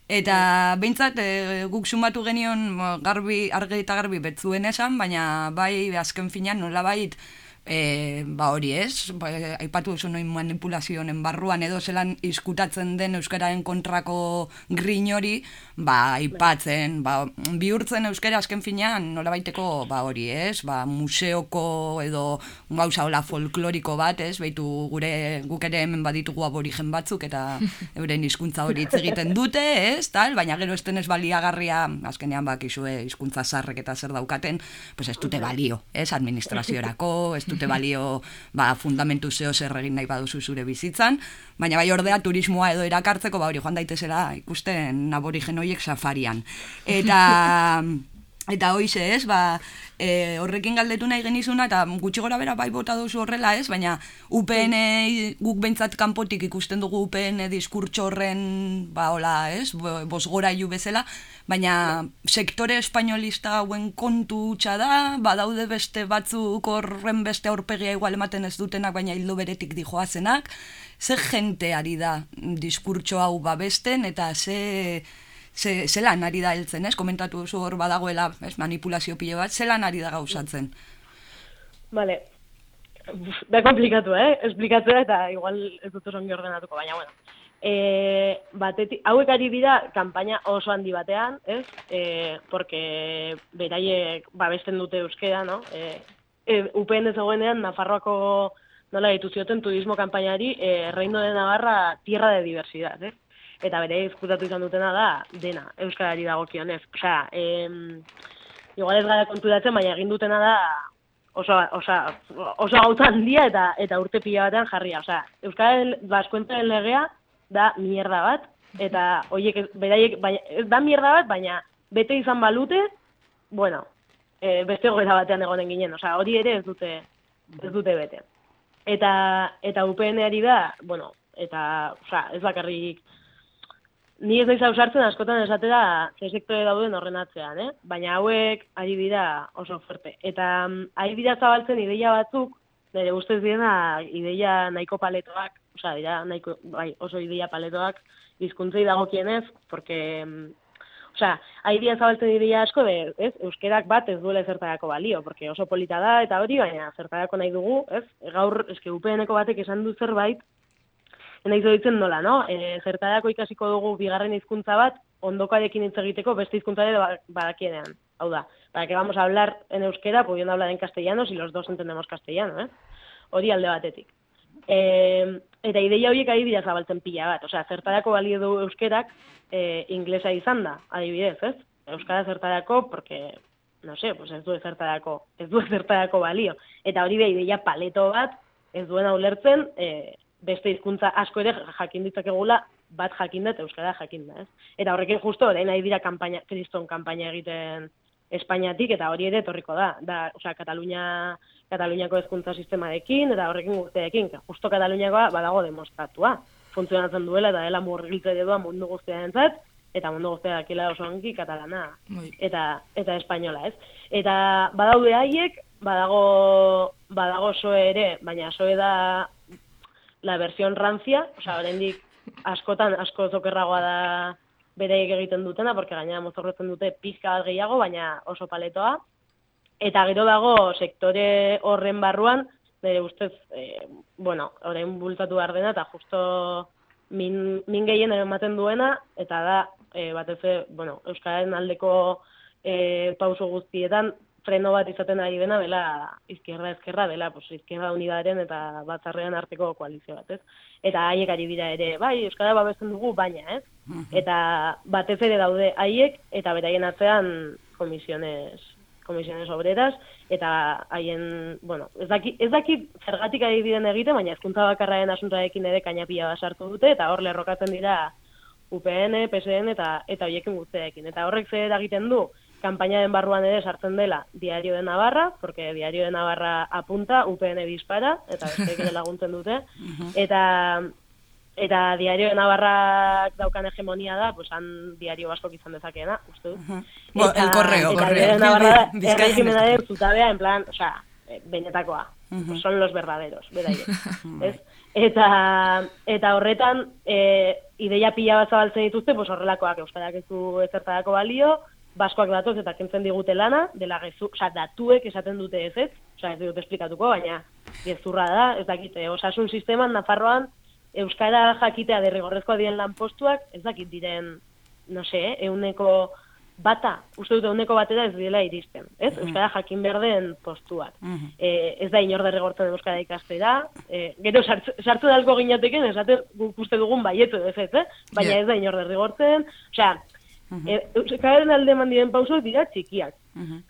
eta behintzat e, guk sumatu genion garbi, argi eta garbi betzuen esan, baina bai, azken finean nola bait, E, ba hori ez, ba, aipatu duzu noin manipulazioen barruan edo zelan izkutatzen den euskararen kontrako grin hori, ba aipatzen, ba, bihurtzen euskara azken finean nola baiteko ba hori ez, ba museoko edo gauza hola folkloriko bat ez, baitu gure guk ere hemen baditugu aborigen batzuk eta euren hizkuntza hori hitz egiten dute ez, tal, baina gero ez denez baliagarria, azkenean bakizue hizkuntza zarrek eta zer daukaten, pues ez dute balio, ez, administraziorako, ez dute balio ba, fundamentu zeo zer egin nahi baduzu zure bizitzan, baina bai ordea turismoa edo erakartzeko, ba hori joan daitezela ikusten aborigen horiek safarian. Eta, eta hoize ez, ba, e, horrekin galdetu nahi genizuna, eta gutxi gora bera bai bota duzu horrela ez, baina U P N guk behintzat kanpotik ikusten dugu U P N diskurtso horren, ba hola ez, bosgorailu bezala, baina sektore espainolista hauen kontu hutsa da, badaude beste batzuk horren beste aurpegia igual ematen ez dutenak, baina hildo beretik dijoazenak, ze jente ari da diskurtso hau babesten, eta ze, ze, ze lan ari da heltzen, ez? Komentatu zu hor badagoela ez, manipulazio pile bat, ze lan ari da gauzatzen? Vale, da komplikatu, eh? Esplikatzea eta igual ez dut oso ongi ordenatuko, baina bueno. E, batetik, hauek ari dira kanpaina oso handi batean, ez? E, porque beraiek babesten dute euskera, no? E, e, U P N zegoenean Nafarroako nola ditu zioten turismo kanpainari e, Reino de Navarra tierra de diversidad, ez? Eta bere izkutatu izan dutena da dena, euskarari dagokionez. Osea, em, igual ez gara konturatzen, baina egin dutena da oso, oso, oso gauza handia eta eta urte pila batean jarria. Osea, Euskal Baskuentzaren legea da mierda bat, eta horiek, beraiek, baina, ez da mierda bat, baina bete izan balute, bueno, e, beste goera batean egonen ginen. Osea, hori ere ez dute, ez dute bete. Eta, eta U P N-ari da, bueno, eta, osea, ez bakarrik, ni ez naiz ausartzen askotan esatera ze sektore dauden horren atzean, eh? Baina hauek ari dira oso fuerte. Eta um, ari dira zabaltzen ideia batzuk, nire ustez diena ideia nahiko paletoak, osea, dira nahiko, bai, oso ideia paletoak hizkuntzei dagokienez, porque, um, osea, ari dira zabaltzen ideia asko, de, ez? Euskerak bat ez duela zertarako balio, porque oso polita da eta hori, baina zertarako nahi dugu, ez? Gaur, eske U P N-ko batek esan du zerbait, nahi ditzen nola, no? E, zertarako ikasiko dugu bigarren hizkuntza bat, ondokarekin hitz egiteko beste hizkuntza ere badakienean. Hau da, para que vamos a hablar en euskera, pudiendo hablar en castellano, si los dos entendemos castellano, eh? Hori alde batetik. E, eta ideia horiek adibidez zabaltzen pila bat, osea, zertarako balio du euskerak e, inglesa izan da, adibidez, ez? Euskara zertarako, porque, no sé, pues ez du zertarako, ez du zertarako balio. Eta hori da ideia paleto bat, ez duena ulertzen, e, beste hizkuntza asko ere jakin ditzakegula, bat jakinda eta euskara jakinda, ez? Eta horrekin justo, orain nahi dira kanpaina, kriston kanpaina egiten Espainiatik, eta hori ere etorriko da. Da, osea, Katalunia, Kataluniako hezkuntza sistemarekin, eta horrekin guztiarekin, justo Kataluniakoa badago demostratua. Funtzionatzen duela, eta dela murgiltze eredua mundu guztiarentzat, eta mundu guztia dakila oso ongi katalana, eta, eta espainola, ez? Eta badaude haiek, badago, badago soe ere, baina soe da la versión rancia, osea, oraindik askotan asko zokerragoa da beraiek egiten dutena, porque gainera mozorretzen dute pizka bat gehiago, baina oso paletoa. Eta gero dago sektore horren barruan, nire ustez, e, bueno, orain bultatu behar dena, eta justo min, min gehien ematen duena, eta da, e, batez, bueno, Euskararen aldeko e, pauso guztietan, freno bat izaten ari dena, dela izquierda-ezkerra, dela pues, izquierda unidaren eta batzarrean arteko koalizio bat, ez? Eta haiek ari dira ere, bai, Euskara babesten dugu, baina, ez? Eta batez ere daude haiek, eta beraien atzean komisiones, komisiones obreras, eta haien, bueno, ez daki, ez daki zergatik ari diren egiten, baina hezkuntza bakarraren asuntoarekin ere kainapila bat sartu dute, eta hor lerrokatzen dira U P N, P S N eta eta hoiekin guztiarekin. Eta horrek zer egiten du, kanpainaren barruan ere sartzen dela Diario de Navarra, porque Diario de Navarra apunta, U P N dispara, eta besteek ere laguntzen dute. Eta eta Diario de Navarrak daukan hegemonia da, pues han Diario Baskok izan dezakeena, uste dut. Bueno, el correo, eta correo. Diario de Navarra erregimenaren zutabea, en plan, o sea, benetakoa. Pues son los verdaderos, beraiek. Ez? Eta, eta horretan, e, ideia pila bat zabaltzen dituzte, pues horrelakoak euskarak ez du ezertarako balio, baskoak datoz eta kentzen digute lana, dela gezu, oza, datuek esaten dute ez ez, oza, ez dut esplikatuko, baina gezurra da, ez dakite, osasun sisteman, Nafarroan, euskara jakitea derrigorrezkoa diren lanpostuak, ez dakit diren, no se, euneko bata, uste dut euneko batera ez direla iristen, ez? Uh-huh. Euskara jakin behar den postuak. Uh-huh. E, ez da inor derrigortzen euskara ikastera, e, gero sartu, sartu dalko ginateken, esaten guk uste dugun baietu ez ez, eh? Baina yeah. Ez da inor derrigortzen, osea, uh-huh. e, euskararen alde mandiren pausoak dira txikiak. Uh-huh.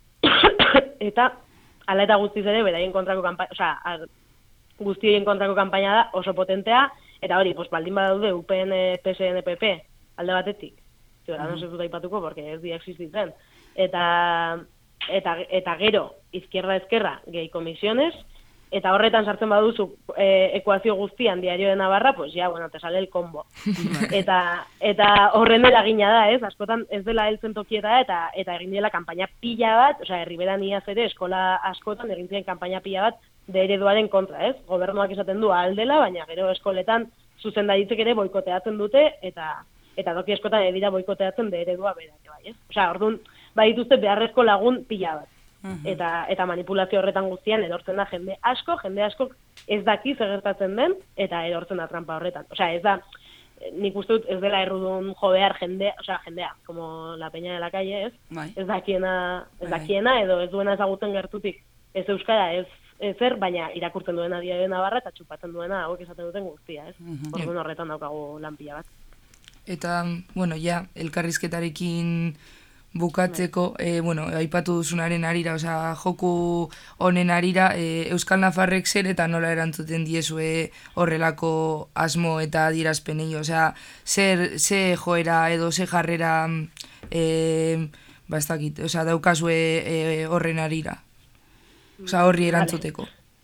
Eta, ala eta guztiz ere, beraien kontrako kanpaina, osea, guztien kontrako kanpaina da oso potentea, eta hori, pues, baldin badaude U P N, P S N, P P, alde batetik, Ciudadanos ez dut aipatuko, porque ez di existitzen. Eta, eta, eta gero, izquierda-ezkerra, gehi komisiones, eta horretan sartzen baduzu e, ekuazio guztian Diario de Navarra, pues ya, bueno, te sale el combo. eta, eta horren eragina da, ez? Askotan ez dela heltzen tokieta eta eta egin dela kanpaina pila bat, osea, herriberan iaz ere, eskola askotan egin ziren kanpaina pila bat de ereduaren kontra, ez? Gobernuak esaten du aldela, baina gero eskoletan zuzendaritzek ere boikoteatzen dute, eta eta doki eskotan edira boikoteatzen de eredua berak, bai, ez? Osea, orduan, badituzte beharrezko lagun pila bat. Uh-huh. Eta, eta manipulazio horretan guztian edortzen da jende asko, jende asko ez daki zer gertatzen den, eta edortzen da trampa horretan. Osea, ez da, nik uste dut ez dela errudun jo behar jende, osea, jendea, como la peña de la calle, ez? Bai. Ez dakiena, ez dakiena, edo ez duena ezaguten gertutik, ez euskara, ez ezer, baina irakurtzen duena Diario de Navarra eta txupatzen duena hauek esaten duten guztia, ez? Uh-huh. Orduan horretan daukagu lan pila bat. Eta, bueno, ja, elkarrizketarekin bukatzeko, e, bueno, aipatu duzunaren arira, osea, joku honen arira, e, Euskal Nafarrek zer eta nola erantzuten diezue horrelako asmo eta adierazpenei, osea, zer, ze joera edo ze jarrera e, ba ez dakit, osea, daukazue e, horren arira, osea, horri erantzuteko.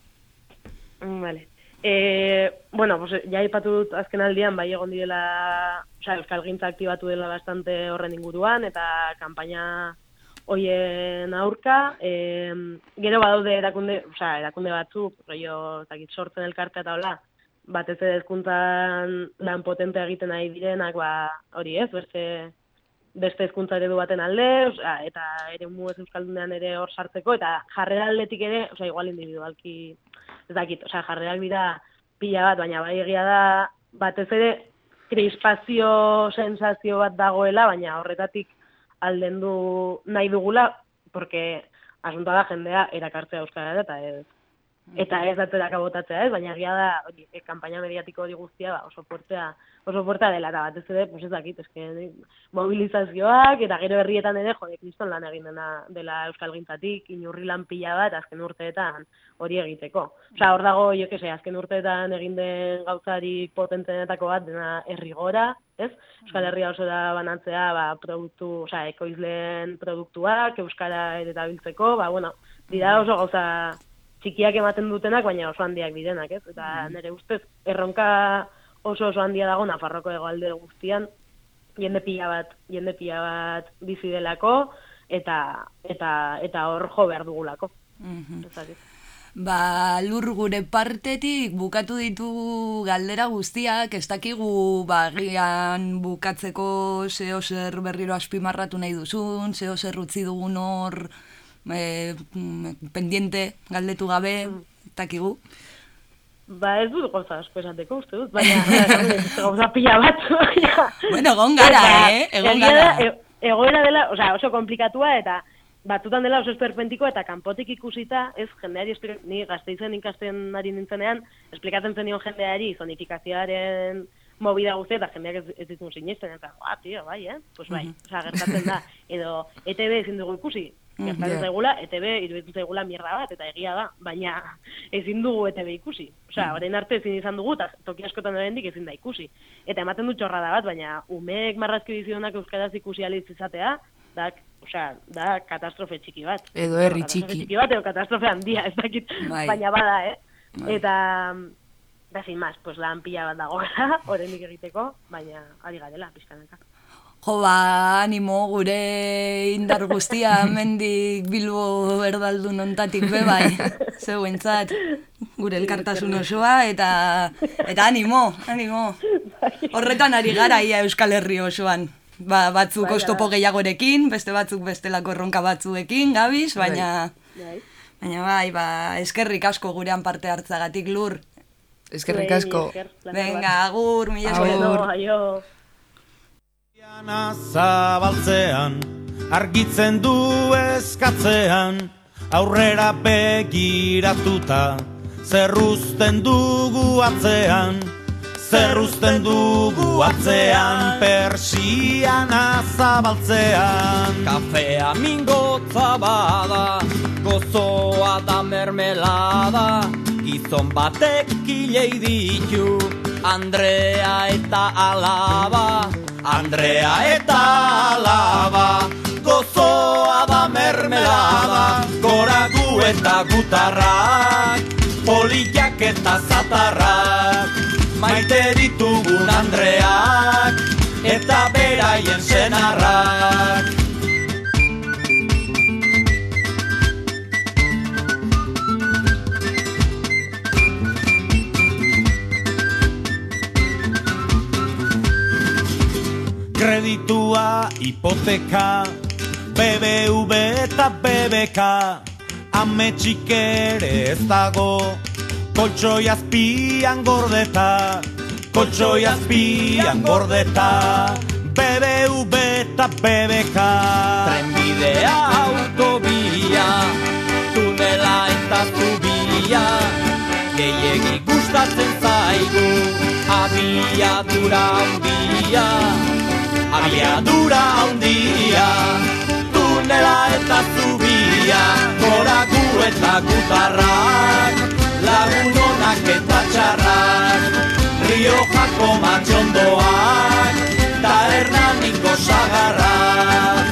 Vale. Eh, bueno, pues ya aipatu dut azken aldian bai egon direla, osea, euskalgintza aktibatu dela bastante horren inguruan eta kanpaina hoien aurka, eh, gero badaude erakunde, osea, erakunde batzuk, rollo, ez dakit, sortzen elkartea eta hola, batez ere hezkuntzan lan potentea egiten ari direnak, ba, hori ez, beste beste hezkuntza eredu baten alde, osea, eta eremu ez euskaldunean ere hor sartzeko eta jarrera aldetik ere, osea, igual individualki ez dakit, osea, jarrerak dira pila bat, baina bai egia da, batez ere krispazio sensazio bat dagoela, baina horretatik aldendu nahi dugula, porque asuntoa da jendea erakartzea euskarara eta ez eta ez datzeraka botatzea ez, baina egia da, hori, e, kanpaina mediatiko hori guztia ba, oso fuertea, oso fuertea dela, eta batez ere, pues ez dakit, eske, mobilizazioak, eta gero herrietan ere, jode, kriston lan egin dena dela euskalgintzatik, inurri lan pila bat, azken urteetan hori egiteko. Osea, hor dago, jo que se, azken urteetan egin den gauzarik potentenetako bat, dena herrigora, ez? Euskal Herria oso da banatzea, ba, produktu, osea, ekoizleen produktuak, euskara eta biltzeko, ba, bueno, dira oso gauza txikiak ematen dutenak, baina oso handiak direnak, ez? Eta nire ustez, erronka oso oso handia dago Nafarroko hegoalde guztian, jende pila bat, jende pila bat bizi delako, eta eta eta hor jo behar dugulako. Mm-hmm. Ba, Lur, gure partetik bukatu ditu galdera guztiak, ez dakigu bagian bukatzeko zeo zer berriro azpimarratu nahi duzun, zeo zer utzi dugun hor E, pendiente galdetu gabe, takigu. Ba ez dut gauza asko esateko uste dut, baina gauza pila bat. Bueno, egon gara, eh? Egon gara. Egoera dela, osea, oso komplikatua eta batzutan dela oso esperpentiko eta kanpotik ikusita, ez jendeari, ni Gasteizen ikasten ari nintzenean, esplikatzen zenion jendeari zonifikazioaren movida guztia eta jendeak ez, ez ditun sinesten, eta, ah, tio, bai, eh? Pues bai, uh-huh. Osea, gertatzen da, edo E T B ezin dugu ikusi, gertatzen zaigula, E T B iruditzen zaigula mierda bat, eta egia da, baina ezin dugu E T B ikusi. Osea, orain arte ezin izan dugu, eta toki askotan oraindik ezin da ikusi. Eta ematen du txorrada bat, baina umeek marrazki dizionak euskaraz ikusi alitz izatea, da, osea, da katastrofe txiki bat. Edo herri txiki. Katastrofe txiki bat, edo katastrofe handia, ez dakit, baina bada, eh? Bai. Eta, da, sin más, pues lan pila bat dago gara, oraindik egiteko, baina ari garela, pizkanaka. Jo, ba, animo gure indar guztia mendik Bilbo erdaldun ontatik be bai, zeuentzat, gure elkartasun osoa, eta eta animo, animo. Horretan ari gara ia Euskal Herri osoan. Ba, batzuk oztopo gehiagorekin, beste batzuk bestelako erronka batzuekin, gabiz, baina baina bai, ba, eskerrik asko gurean parte hartzagatik, Lur. Eskerrik asko. Venga, agur, mila esker. Agur, aio. Zabaltzean, argitzen du eskatzean, aurrera begiratuta, zerruzten dugu atzean, zerruzten dugu atzean, persiana zabaltzean. Kafea mingotza bada, gozoa da mermelada, gizon batek kilei ditu, Andrea eta alaba, Andrea eta alaba, gozoa da mermelada, goragu eta gutarrak, poliak eta zatarrak, maite ditugun Andreak, eta beraien senarrak. Kreditua, hipoteka, B B V eta B B K, ametxik ere ez dago, koltsoi azpian gordeta, koltsoi azpian gordeta, B B V eta B B K. Trenbidea, autobia, tunela eta zubia, gehiegi gustatzen zaigu, abiadura handia, abiadura handia. eta zubia, gora gu eta gutarrak, lagun onak eta txarrak, Riojako matxondoak, ta Hernaniko sagarrak.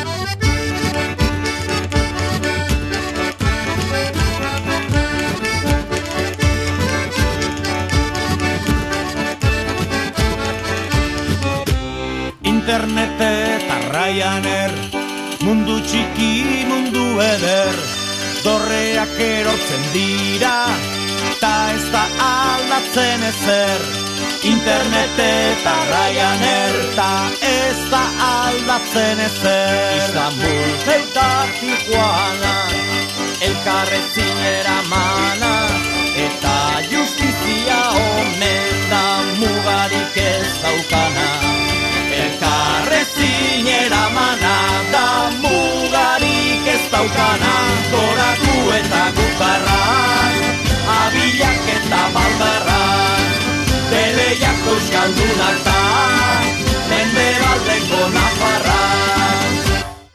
Internet eta Ryanair, mundu txiki, mundu eder, dorreak erortzen dira, ta ez da aldatzen ezer. Internet eta Ryanair, ta ez da aldatzen ezer. Istanbul eta Tijuana, elkarrezinera mana, eta justizia omen da mugarik ez daukana. Elkarrezinera mana da mugarik ez daukana, goratu eta gukarrak, abilak eta baldarrak, teleiak euskaldunak da, mendebaldeko nafarrak.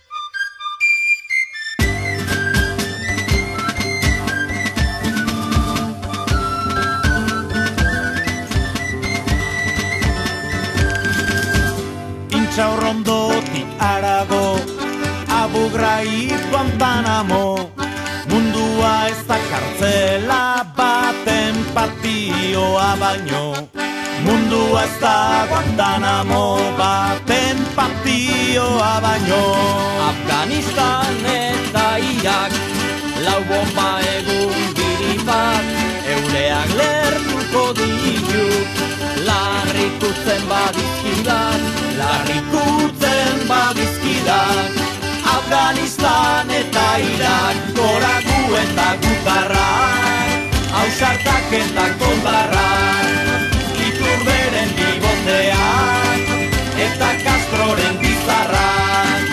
Intxaurrondotik arago, Abu Ghraib, Guantanamo, mundua ez da kartzela baten patioa baino. Mundua ez da Guantanamo baten patioa baino. Afganistan eta Irak, lau bomba egun biripat, eureak lertuko ditu, larrikutzen badizkidak, larrikutzen badizkidak. Afganistan eta Irak, goragu eta gutarrak, hausartak eta kondarrak, Iturberen bibondeak, eta Castroren bizarrak.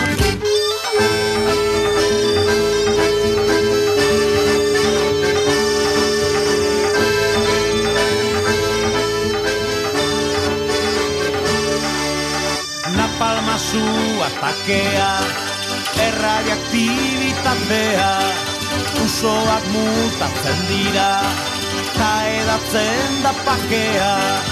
Napalmazu atakea, erradiaktibitatea, usoak mutatzen dira, ta edatzen da pakea.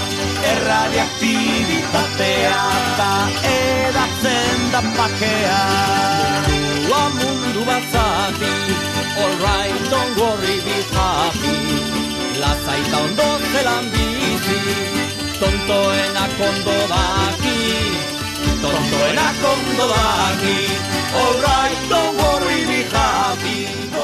Erradiaktibitatea, ta edatzen da pakea. Mundua mundu bat zati, all right, don't worry, be happy. Lazaita ondo zelan bizi, tontoenak ondo daki, tontoenak ondo daki, all right, don't worry, be happy.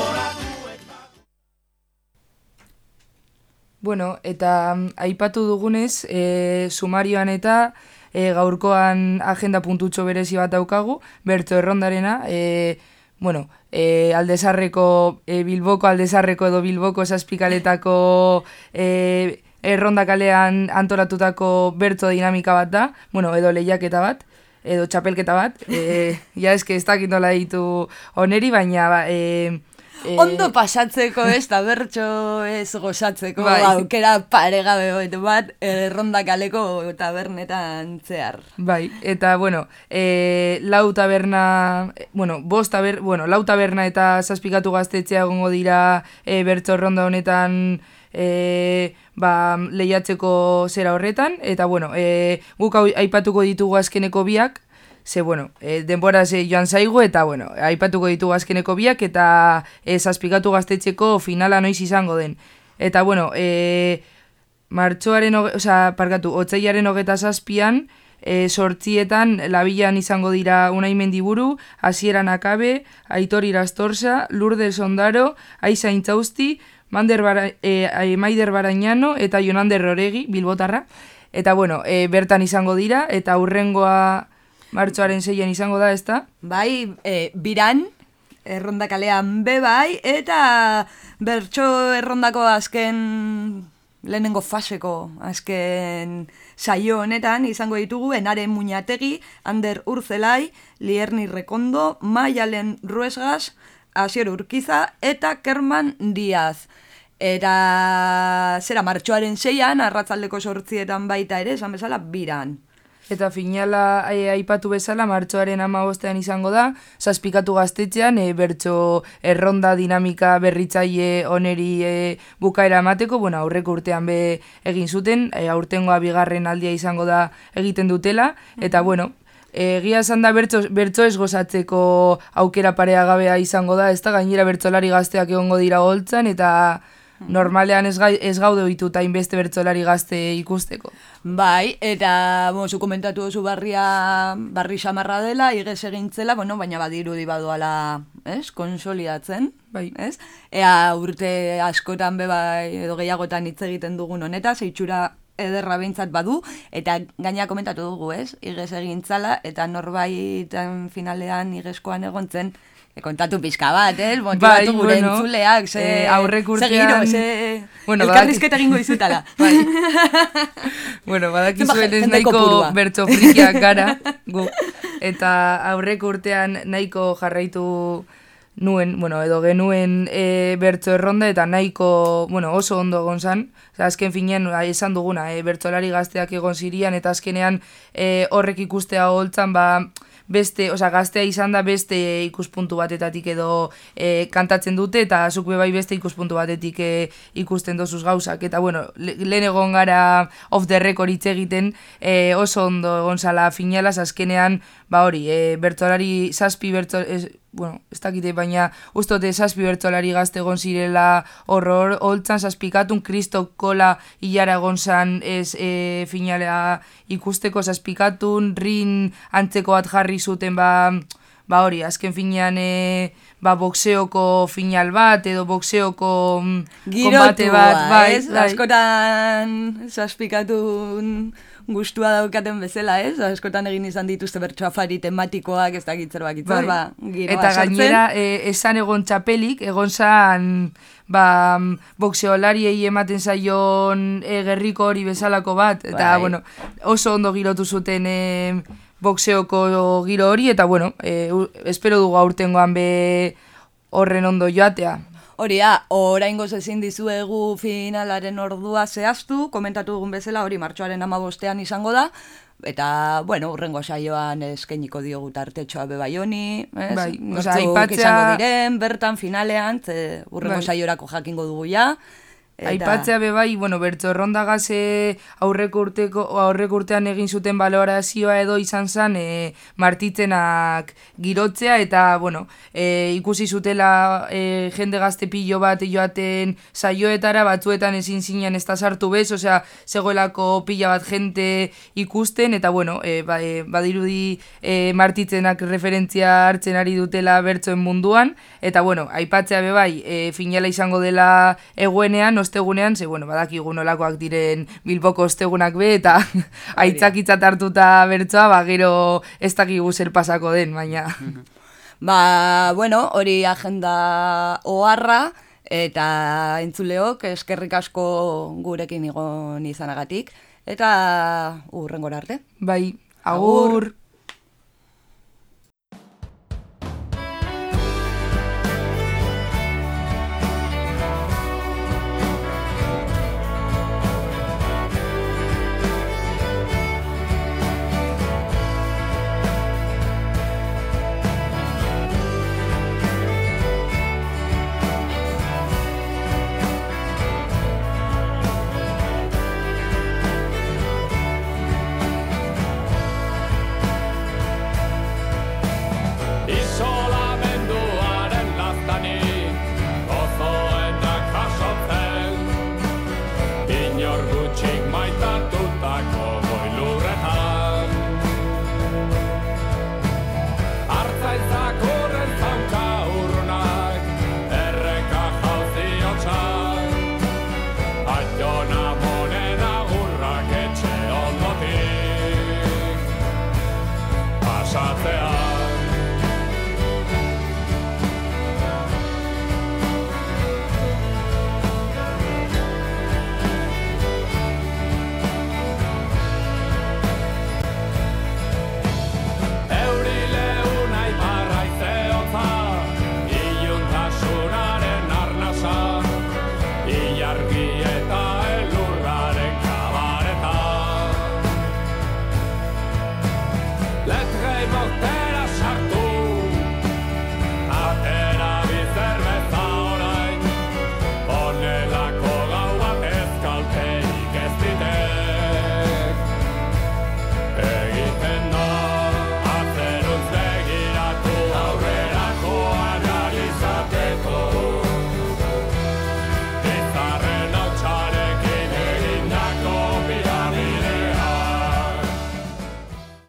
Bueno, eta mm, aipatu dugunez, e, sumarioan eta e, gaurkoan agenda puntutxo berezi bat daukagu, Bertso Errondarena, e, bueno, e, aldezarreko, e, Bilboko aldezarreko edo Bilboko zazpikaletako e, errondakalean antolatutako bertso dinamika bat da, bueno, edo lehiaketa bat, edo txapelketa bat, e, ja eske ez dakit nola ditu oneri, baina ba, e, E... Ondo pasatzeko ez, da bertso ez gozatzeko, bai. Aukera paregabe bat, errondakaleko tabernetan zehar. Bai, eta, bueno, e, lau taberna, bueno, bost taber, bueno, lau taberna eta zazpikatu gaztetxea gongo dira e, bertso erronda honetan e, ba, lehiatzeko zera horretan, eta, bueno, e, guk aipatuko ditugu azkeneko biak, ze, bueno, e, denbora ze joan zaigu, eta, bueno, aipatuko ditugu azkeneko biak, eta e, zazpikatu gaztetxeko finala noiz izango den. Eta, bueno, e, martxoaren, oza, parkatu, otsailaren hogeta zazpian, e, sortzietan, labilan izango dira Unai Mendiburu, Hasieran Akabe, Aitor Irastorza, Lourdes Ondaro, Aiza Intzausti, Mander Bara, e, Maider Barañano, eta Jonander Oregi, bilbotarra. Eta, bueno, e, bertan izango dira, eta hurrengoa martxoaren seian izango da, ezta? Bai, e, biran, errondakalean be bai, eta bertso errondako azken lehenengo faseko azken saio honetan izango ditugu Enare Muñategi, Ander Urzelai, Lierni Rekondo, Maialen Ruesgas, Asier Urkiza eta Kerman Diaz. Eta zera martxoaren seian, arratzaldeko sortzietan baita ere, esan bezala, biran. eta finala e, aipatu bezala martxoaren hamabostean izango da, zazpikatu gaztetxean e, bertso erronda dinamika berritzaile oneri e, bukaera emateko, bueno, aurreko urtean be egin zuten, e, aurtengoa bigarren aldia izango da egiten dutela, eta bueno, egia esan da bertso, bertso ez gozatzeko aukera pareagabea izango da, ez da gainera bertsolari gazteak egongo dira holtzan, eta normalean ez, gai, ez gaude ohituta hainbeste bertsolari gazte ikusteko. Bai, eta bueno, zu komentatu duzu barria, barri xamarra dela, igez egintzela, bueno, baina badirudi badoala, ez, konsolidatzen, bai, ez? Ea urte askotan be bai, edo gehiagotan hitz egiten dugun honetaz, itxura ederra behintzat badu, eta gaina komentatu dugu, ez? Igez egintzala, eta norbaitan finalean igezkoan egontzen, e, kontatu pixka bat, ez? Motivatu bai, gure bueno, entzuleak, ze, eh, aurrek urtean... ze giro, ze bueno, elkarrizketa egingo izutala. Bai. Bueno, badakizuen ez Jende nahiko kopurua. bertso frikiak gara, gu, eta aurrek urtean nahiko jarraitu nuen, bueno, edo genuen e, bertso erronda, eta nahiko, bueno, oso ondo egon zan. Oza, azken finean, esan duguna, e, bertsolari gazteak egon zirian, eta azkenean e, horrek ikustea holtzan, ba, beste, oza, gaztea izan da beste ikuspuntu batetatik edo e, kantatzen dute, eta zuk bai beste ikuspuntu batetik e, ikusten dozuz gauzak. Eta, bueno, le, lehen egon gara off the record hitz egiten, e, oso ondo egon zala finalaz, azkenean, ba hori, e, bertsolari zazpi bertsolari, bueno, ez dakite, baina ustote zazpi bertsolari gazte egon zirela horror, holtzan zazpikatun, Kristo kola hilara egon zan ez e, finalea ikusteko zazpikatun, rin antzeko bat jarri zuten, ba, ba hori, azken finean e, ba, boxeoko final bat, edo boxeoko kombate bat, bai, ez? bai. Askotan zazpikatun gustua daukaten bezala, ez? Askotan egin izan dituzte bertso afari tematikoak, ez dakit zerbait, Bai. ba, giroa Eta sortzen. gainera, e, esan egon txapelik, egon zan, ba, boxeolariei ematen zaion e, gerriko hori bezalako bat, eta, Bai. bueno, oso ondo girotu zuten e, boxeoko giro hori, eta, bueno, e, u, espero dugu aurtengoan be horren ondo joatea. Hori da, oraingoz ezin dizuegu finalaren ordua zehaztu, komentatu dugun bezala, hori martxoaren hamabostean izango da, eta, bueno, urrengo saioan eskainiko diogu tartetxoa be bai honi, ez? Bai, Nortzuk osea, aipatzea- izango diren, bertan, finalean, ze urrengo Bai. saiorako jakingo dugu ja. Eta... Aipatzea be bai, bueno, bertso errondagaz e, aurreko urteko aurreko urtean egin zuten balorazioa edo izan zen e, martitzenak girotzea, eta bueno, e, ikusi zutela e, jende gazte pilo bat joaten saioetara, batzuetan ezin zinen ez da sartu bez, osea, zegoelako pila bat jente ikusten, eta bueno, e, ba, e, badirudi e, martitzenak referentzia hartzen ari dutela bertsoen munduan, eta bueno, aipatzea be bai, e, finala izango dela eguenean, ostegunean, ze, bueno, badakigu nolakoak diren Bilboko ostegunak be, eta aitzakitzat hartuta bertsoa, ba, gero ez dakigu zer pasako den, baina... Ba, bueno, hori agenda oharra, eta entzuleok eskerrik asko gurekin igon izanagatik, eta urrengora arte. Bai, agur!